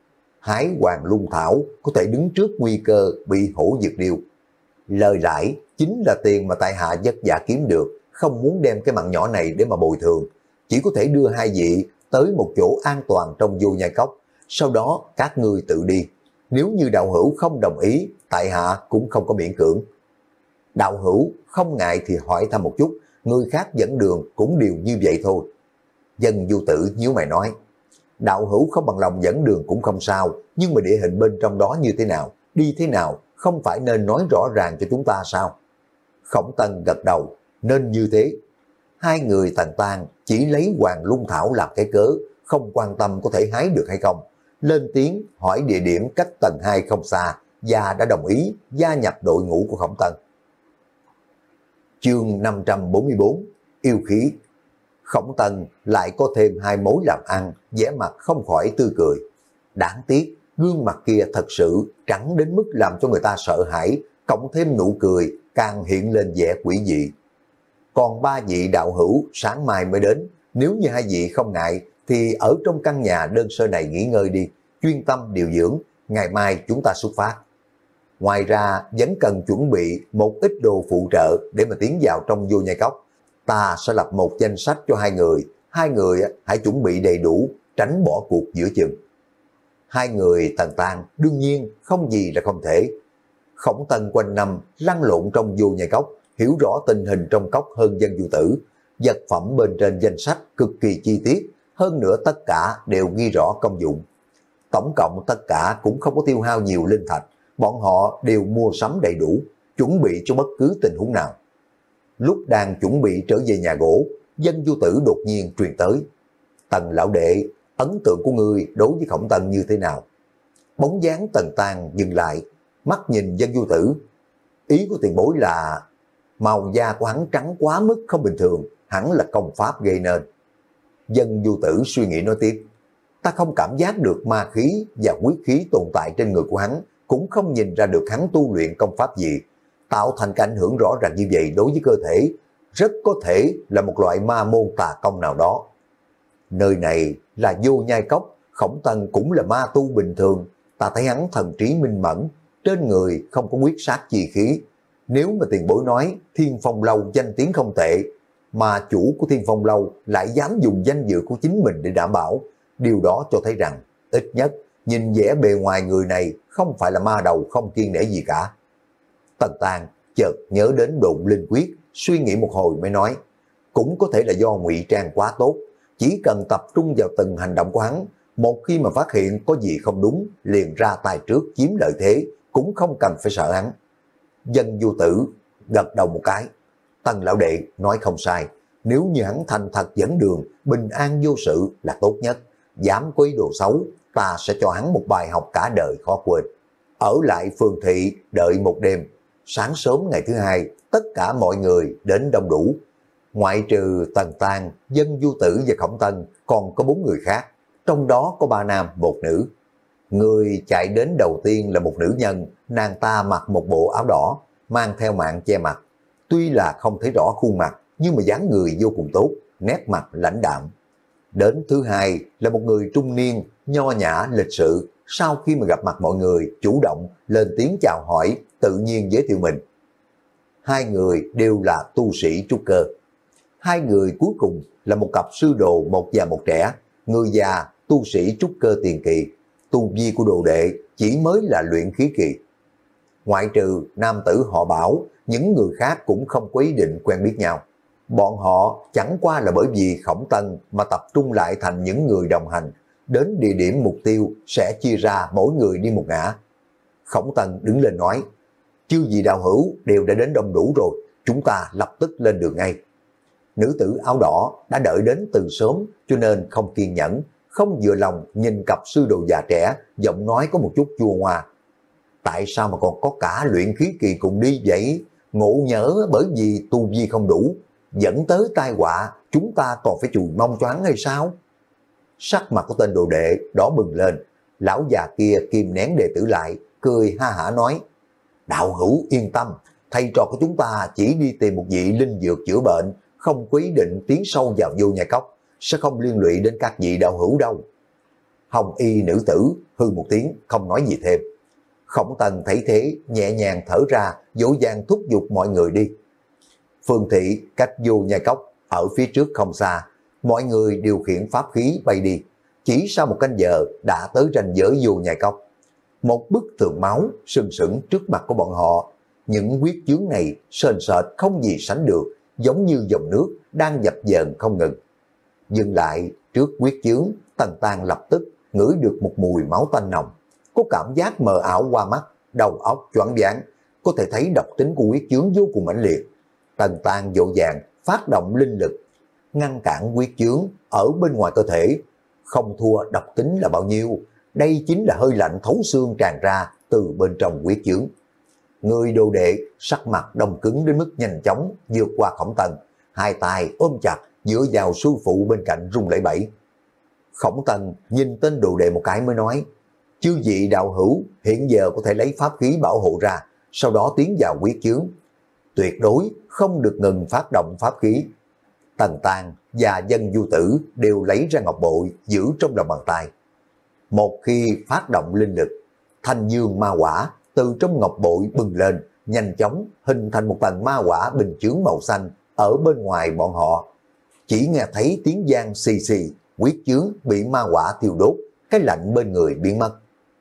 Hái Hoàng Lung Thảo có thể đứng trước nguy cơ bị hổ dực điêu. Lời lãi chính là tiền mà tại hạ vất vả kiếm được, không muốn đem cái mạng nhỏ này để mà bồi thường. Chỉ có thể đưa hai vị tới một chỗ an toàn trong Vô Nhai Cốc, sau đó các ngươi tự đi. Nếu như đạo hữu không đồng ý, tại hạ cũng không có miễn cưỡng. Đạo hữu không ngại thì hỏi thăm một chút, người khác dẫn đường cũng đều như vậy thôi. Dân Du Tử nhíu mày nói, đạo hữu không bằng lòng dẫn đường cũng không sao, nhưng mà địa hình bên trong đó như thế nào, đi thế nào, không phải nên nói rõ ràng cho chúng ta sao? Khổng Tân gật đầu, nên như thế. Hai người Tần Tang chỉ lấy Hoàng Lung Thảo làm cái cớ, không quan tâm có thể hái được hay không. Lên tiếng hỏi địa điểm cách tầng hai không xa và đã đồng ý gia nhập đội ngũ của Khổng Tân. Chương năm trăm bốn mươi bốn, yêu khí. Khổng Tân lại có thêm hai mối làm ăn, vẻ mặt không khỏi tươi cười. Đáng tiếc, gương mặt kia thật sự trắng đến mức làm cho người ta sợ hãi, cộng thêm nụ cười càng hiện lên vẻ quỷ dị. Còn ba vị đạo hữu sáng mai mới đến, nếu như hai vị không ngại thì ở trong căn nhà đơn sơ này nghỉ ngơi đi, chuyên tâm điều dưỡng, ngày mai chúng ta xuất phát. Ngoài ra vẫn cần chuẩn bị một ít đồ phụ trợ để mà tiến vào trong Vô Nhai Cốc. Ta sẽ lập một danh sách cho hai người, hai người hãy chuẩn bị đầy đủ, tránh bỏ cuộc giữa chừng. Hai người Tần Tang đương nhiên không gì là không thể. Khổng Tân quanh năm lăn lộn trong Vô Nhai Cốc, hiểu rõ tình hình trong cốc hơn Dân Du Tử. vật phẩm bên trên danh sách cực kỳ chi tiết, hơn nữa tất cả đều ghi rõ công dụng. Tổng cộng tất cả cũng không có tiêu hao nhiều linh thạch, bọn họ đều mua sắm đầy đủ, chuẩn bị cho bất cứ tình huống nào. Lúc đang chuẩn bị trở về nhà gỗ, Dân Du Tử đột nhiên truyền tới: Tần lão đệ, ấn tượng của ngươi đối với Khổng Tần như thế nào? Bóng dáng Tần Tang dừng lại, mắt nhìn Dân Du Tử. Ý của tiền bối là màu da của hắn trắng quá mức không bình thường, hẳn là công pháp gây nên. Dân Du Tử suy nghĩ nói tiếp: Ta không cảm giác được ma khí và quyết khí tồn tại trên người của hắn, cũng không nhìn ra được hắn tu luyện công pháp gì, tạo thành cái ảnh hưởng rõ ràng như vậy đối với cơ thể, rất có thể là một loại ma môn tà công nào đó. Nơi này là Vô Nhai Cốc, Khổng Tần cũng là ma tu bình thường, ta thấy hắn thần trí minh mẫn, trên người không có quyết sát chi khí. Nếu mà tiền bối nói Thiên Phong Lâu danh tiếng không tệ, mà chủ của Thiên Phong Lâu lại dám dùng danh dự của chính mình để đảm bảo, điều đó cho thấy rằng ít nhất nhìn vẻ bề ngoài người này không phải là ma đầu không kiêng nể gì cả. Tần Tang chợt nhớ đến Độn Linh Quyết, suy nghĩ một hồi mới nói: Cũng có thể là do ngụy trang quá tốt, chỉ cần tập trung vào từng hành động của hắn, một khi mà phát hiện có gì không đúng, liền ra tay trước chiếm lợi thế, cũng không cần phải sợ hắn. Dân Du Tử gật đầu một cái: Tần lão đệ nói không sai, nếu như hắn thành thật dẫn đường, bình an vô sự là tốt nhất. Dám có ý đồ xấu, ta sẽ cho hắn một bài học cả đời khó quên. Ở lại phường thị đợi một đêm, sáng sớm ngày thứ hai, tất cả mọi người đến đông đủ. Ngoại trừ Tần Tang, Dân Du Tử và Khổng Tần, còn có bốn người khác, trong đó có ba nam, một nữ. Người chạy đến đầu tiên là một nữ nhân, nàng ta mặc một bộ áo đỏ, mang theo mạng che mặt. Tuy là không thấy rõ khuôn mặt, nhưng mà dáng người vô cùng tốt, nét mặt lãnh đạm. Đến thứ hai là một người trung niên, nho nhã lịch sự, sau khi mà gặp mặt mọi người, chủ động lên tiếng chào hỏi, tự nhiên giới thiệu mình. Hai người đều là tu sĩ trúc cơ. Hai người cuối cùng là một cặp sư đồ, một già một trẻ. Người già tu sĩ trúc cơ tiền kỳ, tu vi của đồ đệ chỉ mới là luyện khí kỳ. Ngoại trừ nam tử họ Bảo, những người khác cũng không có ý định quen biết nhau. Bọn họ chẳng qua là bởi vì Khổng Tần mà tập trung lại thành những người đồng hành, đến địa điểm mục tiêu sẽ chia ra mỗi người đi một ngã. Khổng Tần đứng lên nói: Chư vị đạo hữu đều đã đến đông đủ rồi, chúng ta lập tức lên đường ngay. Nữ tử áo đỏ đã đợi đến từ sớm, cho nên không kiên nhẫn, không vừa lòng nhìn cặp sư đồ già trẻ, giọng nói có một chút chua ngoa. Tại sao mà còn có cả luyện khí kỳ cùng đi vậy? Ngộ nhỡ bởi vì tu vi không đủ, dẫn tới tai họa, chúng ta còn phải chùi mông cho hắn hay sao? Sắc mặt của tên đồ đệ đỏ bừng lên, lão già kia kìm nén đệ tử lại, cười ha hả nói: Đạo hữu yên tâm, thầy trò của chúng ta chỉ đi tìm một vị linh dược chữa bệnh, không có ý định tiến sâu vào Vô Nhai Cốc, sẽ không liên lụy đến các vị đạo hữu đâu. Hồng y nữ tử hư một tiếng, không nói gì thêm. Khổng Tần thấy thế, nhẹ nhàng thở ra, dỗ dàng thúc giục mọi người đi. Phương thị cách Vô Nhai Cốc ở phía trước không xa, mọi người điều khiển pháp khí bay đi. Chỉ sau một canh giờ đã tới ranh giới Vô Nhai Cốc. Một bức tường máu sừng sững trước mặt của bọn họ. Những huyết chướng này sền sệt không gì sánh được, giống như dòng nước đang dập dờn không ngừng. Dừng lại trước huyết chướng, Tần Tang lập tức ngửi được một mùi máu tanh nồng, có cảm giác mờ ảo qua mắt, đầu óc choáng váng, có thể thấy độc tính của huyết chướng vô cùng mãnh liệt. Tần Tang vội vàng phát động linh lực, ngăn cản huyết chướng ở bên ngoài cơ thể. Không thua độc tính là bao nhiêu, đây chính là hơi lạnh thấu xương tràn ra từ bên trong huyết chướng. Người đồ đệ sắc mặt đông cứng đến mức nhanh chóng vượt qua Khổng Tần, hai tay ôm chặt dựa vào sư phụ bên cạnh run lẩy bẩy. Khổng Tần nhìn tên đồ đệ một cái mới nói: Chư vị đạo hữu hiện giờ có thể lấy pháp khí bảo hộ ra, sau đó tiến vào huyết chướng, tuyệt đối không được ngừng phát động pháp khí. Tần Tang và Dân Du Tử đều lấy ra ngọc bội giữ trong lòng bàn tay. Một khi phát động linh lực, thanh dương ma quả từ trong ngọc bội bừng lên, nhanh chóng hình thành một tầng ma quả bình chướng màu xanh ở bên ngoài bọn họ. Chỉ nghe thấy tiếng vang xì xì, huyết chướng bị ma quả thiêu đốt, cái lạnh bên người biến mất.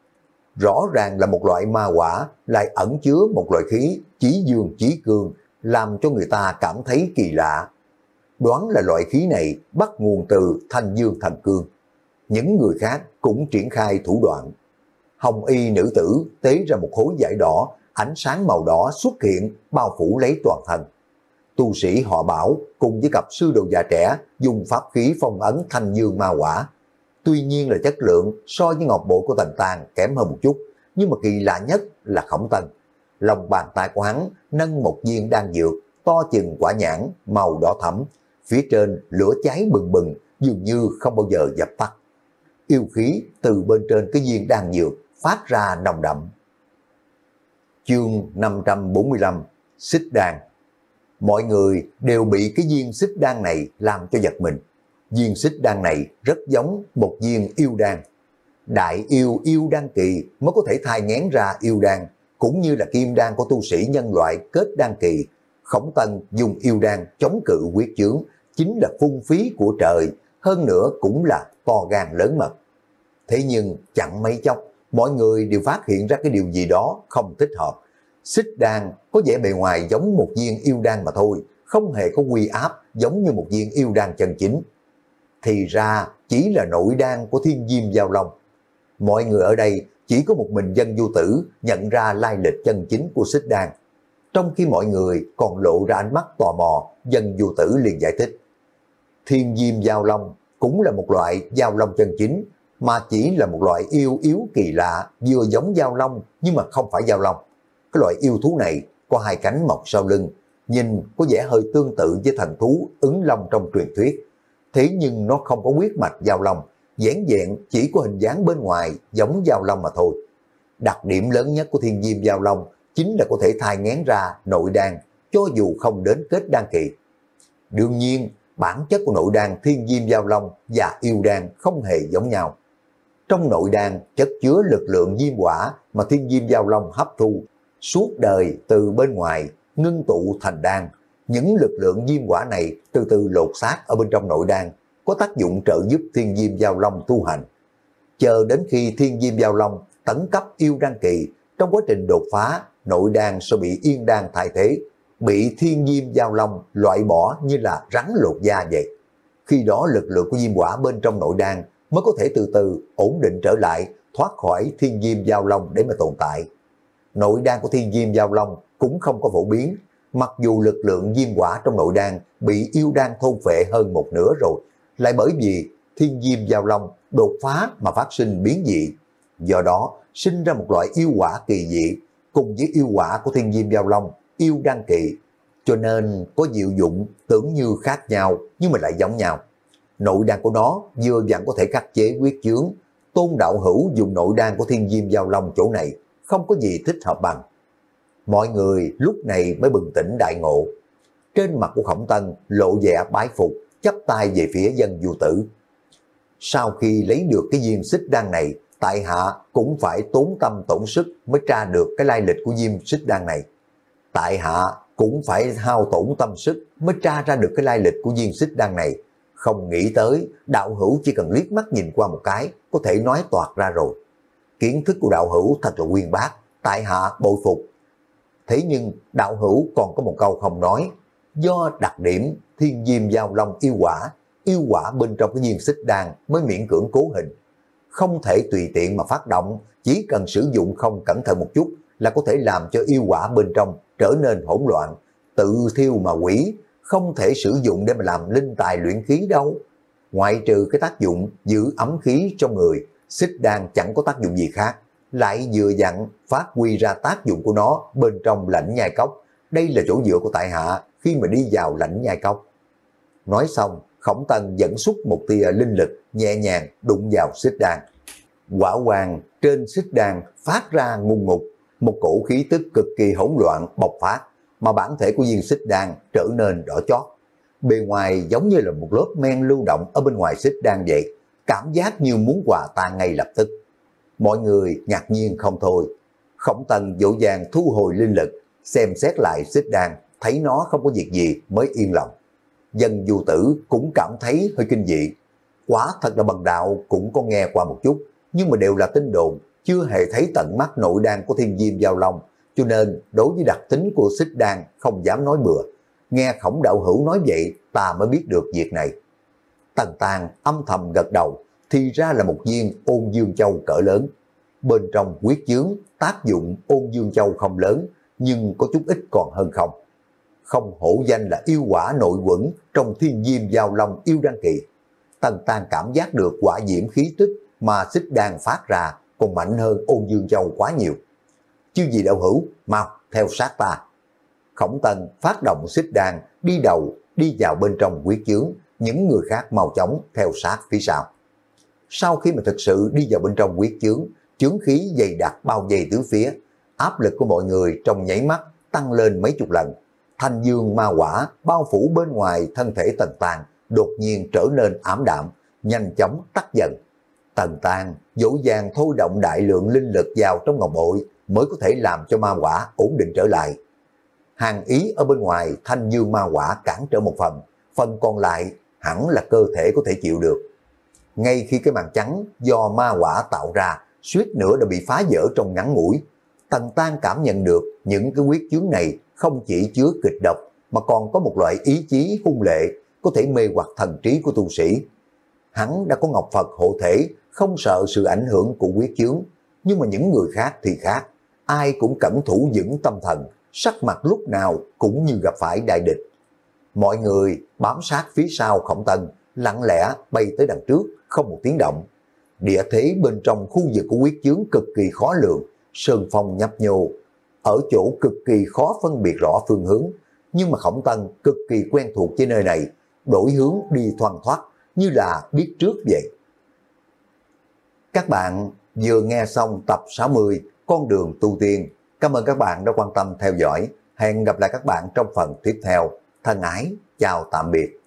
Rõ ràng là một loại ma quả lại ẩn chứa một loại khí chí dương chí cương, làm cho người ta cảm thấy kỳ lạ. đoán là loại khí này bắt nguồn từ Thanh Dương Thần Cương. Những người khác cũng triển khai thủ đoạn. Hồng y nữ tử tế ra một khối vải đỏ, ánh sáng màu đỏ xuất hiện bao phủ lấy toàn thân. Tu sĩ họ Bảo cùng với cặp sư đồ già trẻ dùng pháp khí phong ấn Thanh Dương ma quả. Tuy nhiên là chất lượng so với ngọc bội của Tần Tàng kém hơn một chút, nhưng mà kỳ lạ nhất là Khổng Tân. Lòng bàn tay của hắn nâng một viên đan dược to chừng quả nhãn màu đỏ thẫm, phía trên lửa cháy bừng bừng dường như không bao giờ dập tắt. Yêu khí từ bên trên cái viên đan dược phát ra nồng đậm. Chương năm trăm bốn mươi lăm, Xích Đan. Mọi người đều bị cái viên xích đan này làm cho giật mình. Viên xích đan này rất giống một viên yêu đan. Đại yêu yêu đan kỳ mới có thể thai nghén ra yêu đan, cũng như là kim đan của tu sĩ nhân loại kết đan kỳ. Khổng Tân dùng yêu đan chống cự huyết chướng, chính là phung phí của trời, hơn nữa cũng là to gan lớn mật. Thế nhưng chẳng mấy chốc, mọi người đều phát hiện ra cái điều gì đó không thích hợp. Xích đan có vẻ bề ngoài giống một viên yêu đan mà thôi, không hề có uy áp giống như một viên yêu đan chân chính. Thì ra chỉ là nội đan của Thiên Diêm Giao Long. Mọi người ở đây chỉ có một mình Dân Vô Tử nhận ra lai lịch chân chính của xích đan. Trong khi mọi người còn lộ ra ánh mắt tò mò, Dân Vô Tử liền giải thích. Thiên Diêm Giao Long cũng là một loại giao long chân chính, mà chỉ là một loại yêu yếu kỳ lạ, vừa giống giao long nhưng mà không phải giao long. Cái loại yêu thú này có hai cánh mọc sau lưng, nhìn có vẻ hơi tương tự với thần thú ứng long trong truyền thuyết. Thế nhưng nó không có huyết mạch giao long, dáng dẹn chỉ có hình dáng bên ngoài giống giao long mà thôi. Đặc điểm lớn nhất của Thiên Diêm Giao Long chính là có thể thai nghén ra nội đan, cho dù không đến kết đan kỳ. Đương nhiên, bản chất của nội đan Thiên Diêm Giao Long và yêu đan không hề giống nhau. Trong nội đan chất chứa lực lượng diêm hỏa mà Thiên Diêm Giao Long hấp thu suốt đời từ bên ngoài ngưng tụ thành đan. Những lực lượng diêm hỏa này từ từ lột xác ở bên trong nội đan, có tác dụng trợ giúp Thiên Diêm Giao Long tu hành. Chờ đến khi Thiên Diêm Giao Long tấn cấp yêu đan kỳ, trong quá trình đột phá, nội đan sẽ bị yên đan thay thế, bị Thiên Diêm Giao Long loại bỏ như là rắn lột da vậy. Khi đó lực lượng của diêm hỏa bên trong nội đan mới có thể từ từ ổn định trở lại, thoát khỏi Thiên Diêm Giao Long để mà tồn tại. Nội đan của Thiên Diêm Giao Long cũng không có phổ biến, mặc dù lực lượng diêm hỏa trong nội đan bị yêu đan thôn phệ hơn một nửa rồi, lại bởi vì Thiên Diêm Giao Long đột phá mà phát sinh biến dị. Do đó sinh ra một loại yêu hỏa kỳ dị, cùng với yêu hỏa của Thiên Diêm Giao Long, yêu đan kỳ, cho nên có diệu dụng tưởng như khác nhau nhưng mà lại giống nhau. Nội đan của nó vừa vặn có thể khắc chế huyết chướng. Tôn đạo hữu dùng nội đan của Thiên Diêm Giao Long chỗ này không có gì thích hợp bằng. Mọi người lúc này mới bừng tỉnh đại ngộ. Trên mặt của Khổng Tân lộ vẻ bái phục, chắp tay về phía Dân Vô Tử. Sau khi lấy được cái viên xích đan này, tại hạ cũng phải tốn tâm tổn sức mới tra được cái lai lịch của viên xích đan này. Tại hạ cũng phải hao tổn tâm sức mới tra ra được cái lai lịch của viên xích đan này. Không nghĩ tới đạo hữu chỉ cần liếc mắt nhìn qua một cái có thể nói toạc ra rồi. Kiến thức của đạo hữu thật là uyên bác, tại hạ bội phục. Thế nhưng đạo hữu còn có một câu không nói. Do đặc điểm Thiên Diêm Giao Long yêu hỏa, yêu hỏa bên trong cái viên xích đan mới miễn cưỡng cố hình. Không thể tùy tiện mà phát động, chỉ cần sử dụng không cẩn thận một chút là có thể làm cho yêu hỏa bên trong trở nên hỗn loạn, tự thiêu mà hủy, không thể sử dụng để mà làm linh tài luyện khí đâu. Ngoại trừ cái tác dụng giữ ấm khí trong người, xích đan chẳng có tác dụng gì khác, lại vừa dặn phát huy ra tác dụng của nó bên trong lãnh nhai cốc. Đây là chỗ dựa của tại hạ khi mà đi vào lãnh nhai cốc. Nói xong, Khổng Tân dẫn xuất một tia linh lực nhẹ nhàng đụng vào xích đan. Hỏa quang trên xích đan phát ra ngùng ngục, một cổ khí tức cực kỳ hỗn loạn bộc phát, mà bản thể của viên xích đan trở nên đỏ chót. Bề ngoài giống như là một lớp men lưu động ở bên ngoài xích đan vậy, cảm giác như muốn hòa tan ngay lập tức. Mọi người ngạc nhiên không thôi. Khổng Tân vội vàng thu hồi linh lực, xem xét lại xích đan, thấy nó không có việc gì mới yên lòng. Dân Vô Tử cũng cảm thấy hơi kinh dị. Quả thật là bần đạo cũng có nghe qua một chút, nhưng mà đều là tin đồn, chưa hề thấy tận mắt nội đan của Thiên Diêm Giao Long, cho nên đối với đặc tính của xích đan không dám nói bừa. nghe Khổng đạo hữu nói vậy ta mới biết được việc này. Tần Tàng âm thầm gật đầu, thì ra là một viên Ôn Dương Châu cỡ lớn. Bên trong huyết chướng tác dụng Ôn Dương Châu không lớn, nhưng có chút ít còn hơn không. Không hổ danh là yêu quả nội quẩn trong Thiên Diêm Giao Long yêu đan kỳ. Tần Tàng cảm giác được quả diễm khí tức mà xích đan phát ra còn mạnh hơn Ôn Dương Châu quá nhiều. Chứ gì đạo hữu, mau theo sát ta. Khổng Tần phát động xích đan đi đầu, đi vào bên trong huyết chướng, những người khác mau chóng theo sát phía sau. Sau khi mà thực sự đi vào bên trong huyết chướng, chướng khí dày đặc bao vây tứ phía, áp lực của mọi người trong nháy mắt tăng lên mấy chục lần. Thanh dương ma quả bao phủ bên ngoài thân thể Tần Tàng đột nhiên trở nên ảm đạm, nhanh chóng tắt dần. Tần Tàng dỗ dàng thôi động đại lượng linh lực vào trong ngọc bội mới có thể làm cho ma quả ổn định trở lại. Hàng ý ở bên ngoài thanh dương ma quả cản trở một phần, phần còn lại hẳn là cơ thể có thể chịu được. Ngay khi cái màn trắng do ma quả tạo ra suýt nữa đã bị phá vỡ trong ngắn ngủi, Tần Tàng cảm nhận được những cái huyết chướng này không chỉ chứa kịch độc mà còn có một loại ý chí hung lệ có thể mê hoặc thần trí của tu sĩ. Hắn đã có Ngọc Phật hộ thể, không sợ sự ảnh hưởng của huyết chướng, nhưng mà những người khác thì khác, ai cũng cẩn thủ vững tâm thần, sắc mặt lúc nào cũng như gặp phải đại địch. Mọi người bám sát phía sau Khổng Tần, lặng lẽ bay tới đằng trước, không một tiếng động. Địa thế bên trong khu vực của huyết chướng cực kỳ khó lường, sơn phong nhấp nhô, ở chỗ cực kỳ khó phân biệt rõ phương hướng, nhưng mà Khổng Tần cực kỳ quen thuộc với nơi này, đổi hướng đi thoăn thoắt như là biết trước vậy. Các bạn vừa nghe xong tập sáu mươi Con đường tu tiên. Cảm ơn các bạn đã quan tâm theo dõi. Hẹn gặp lại các bạn trong phần tiếp theo. Thân ái, chào tạm biệt.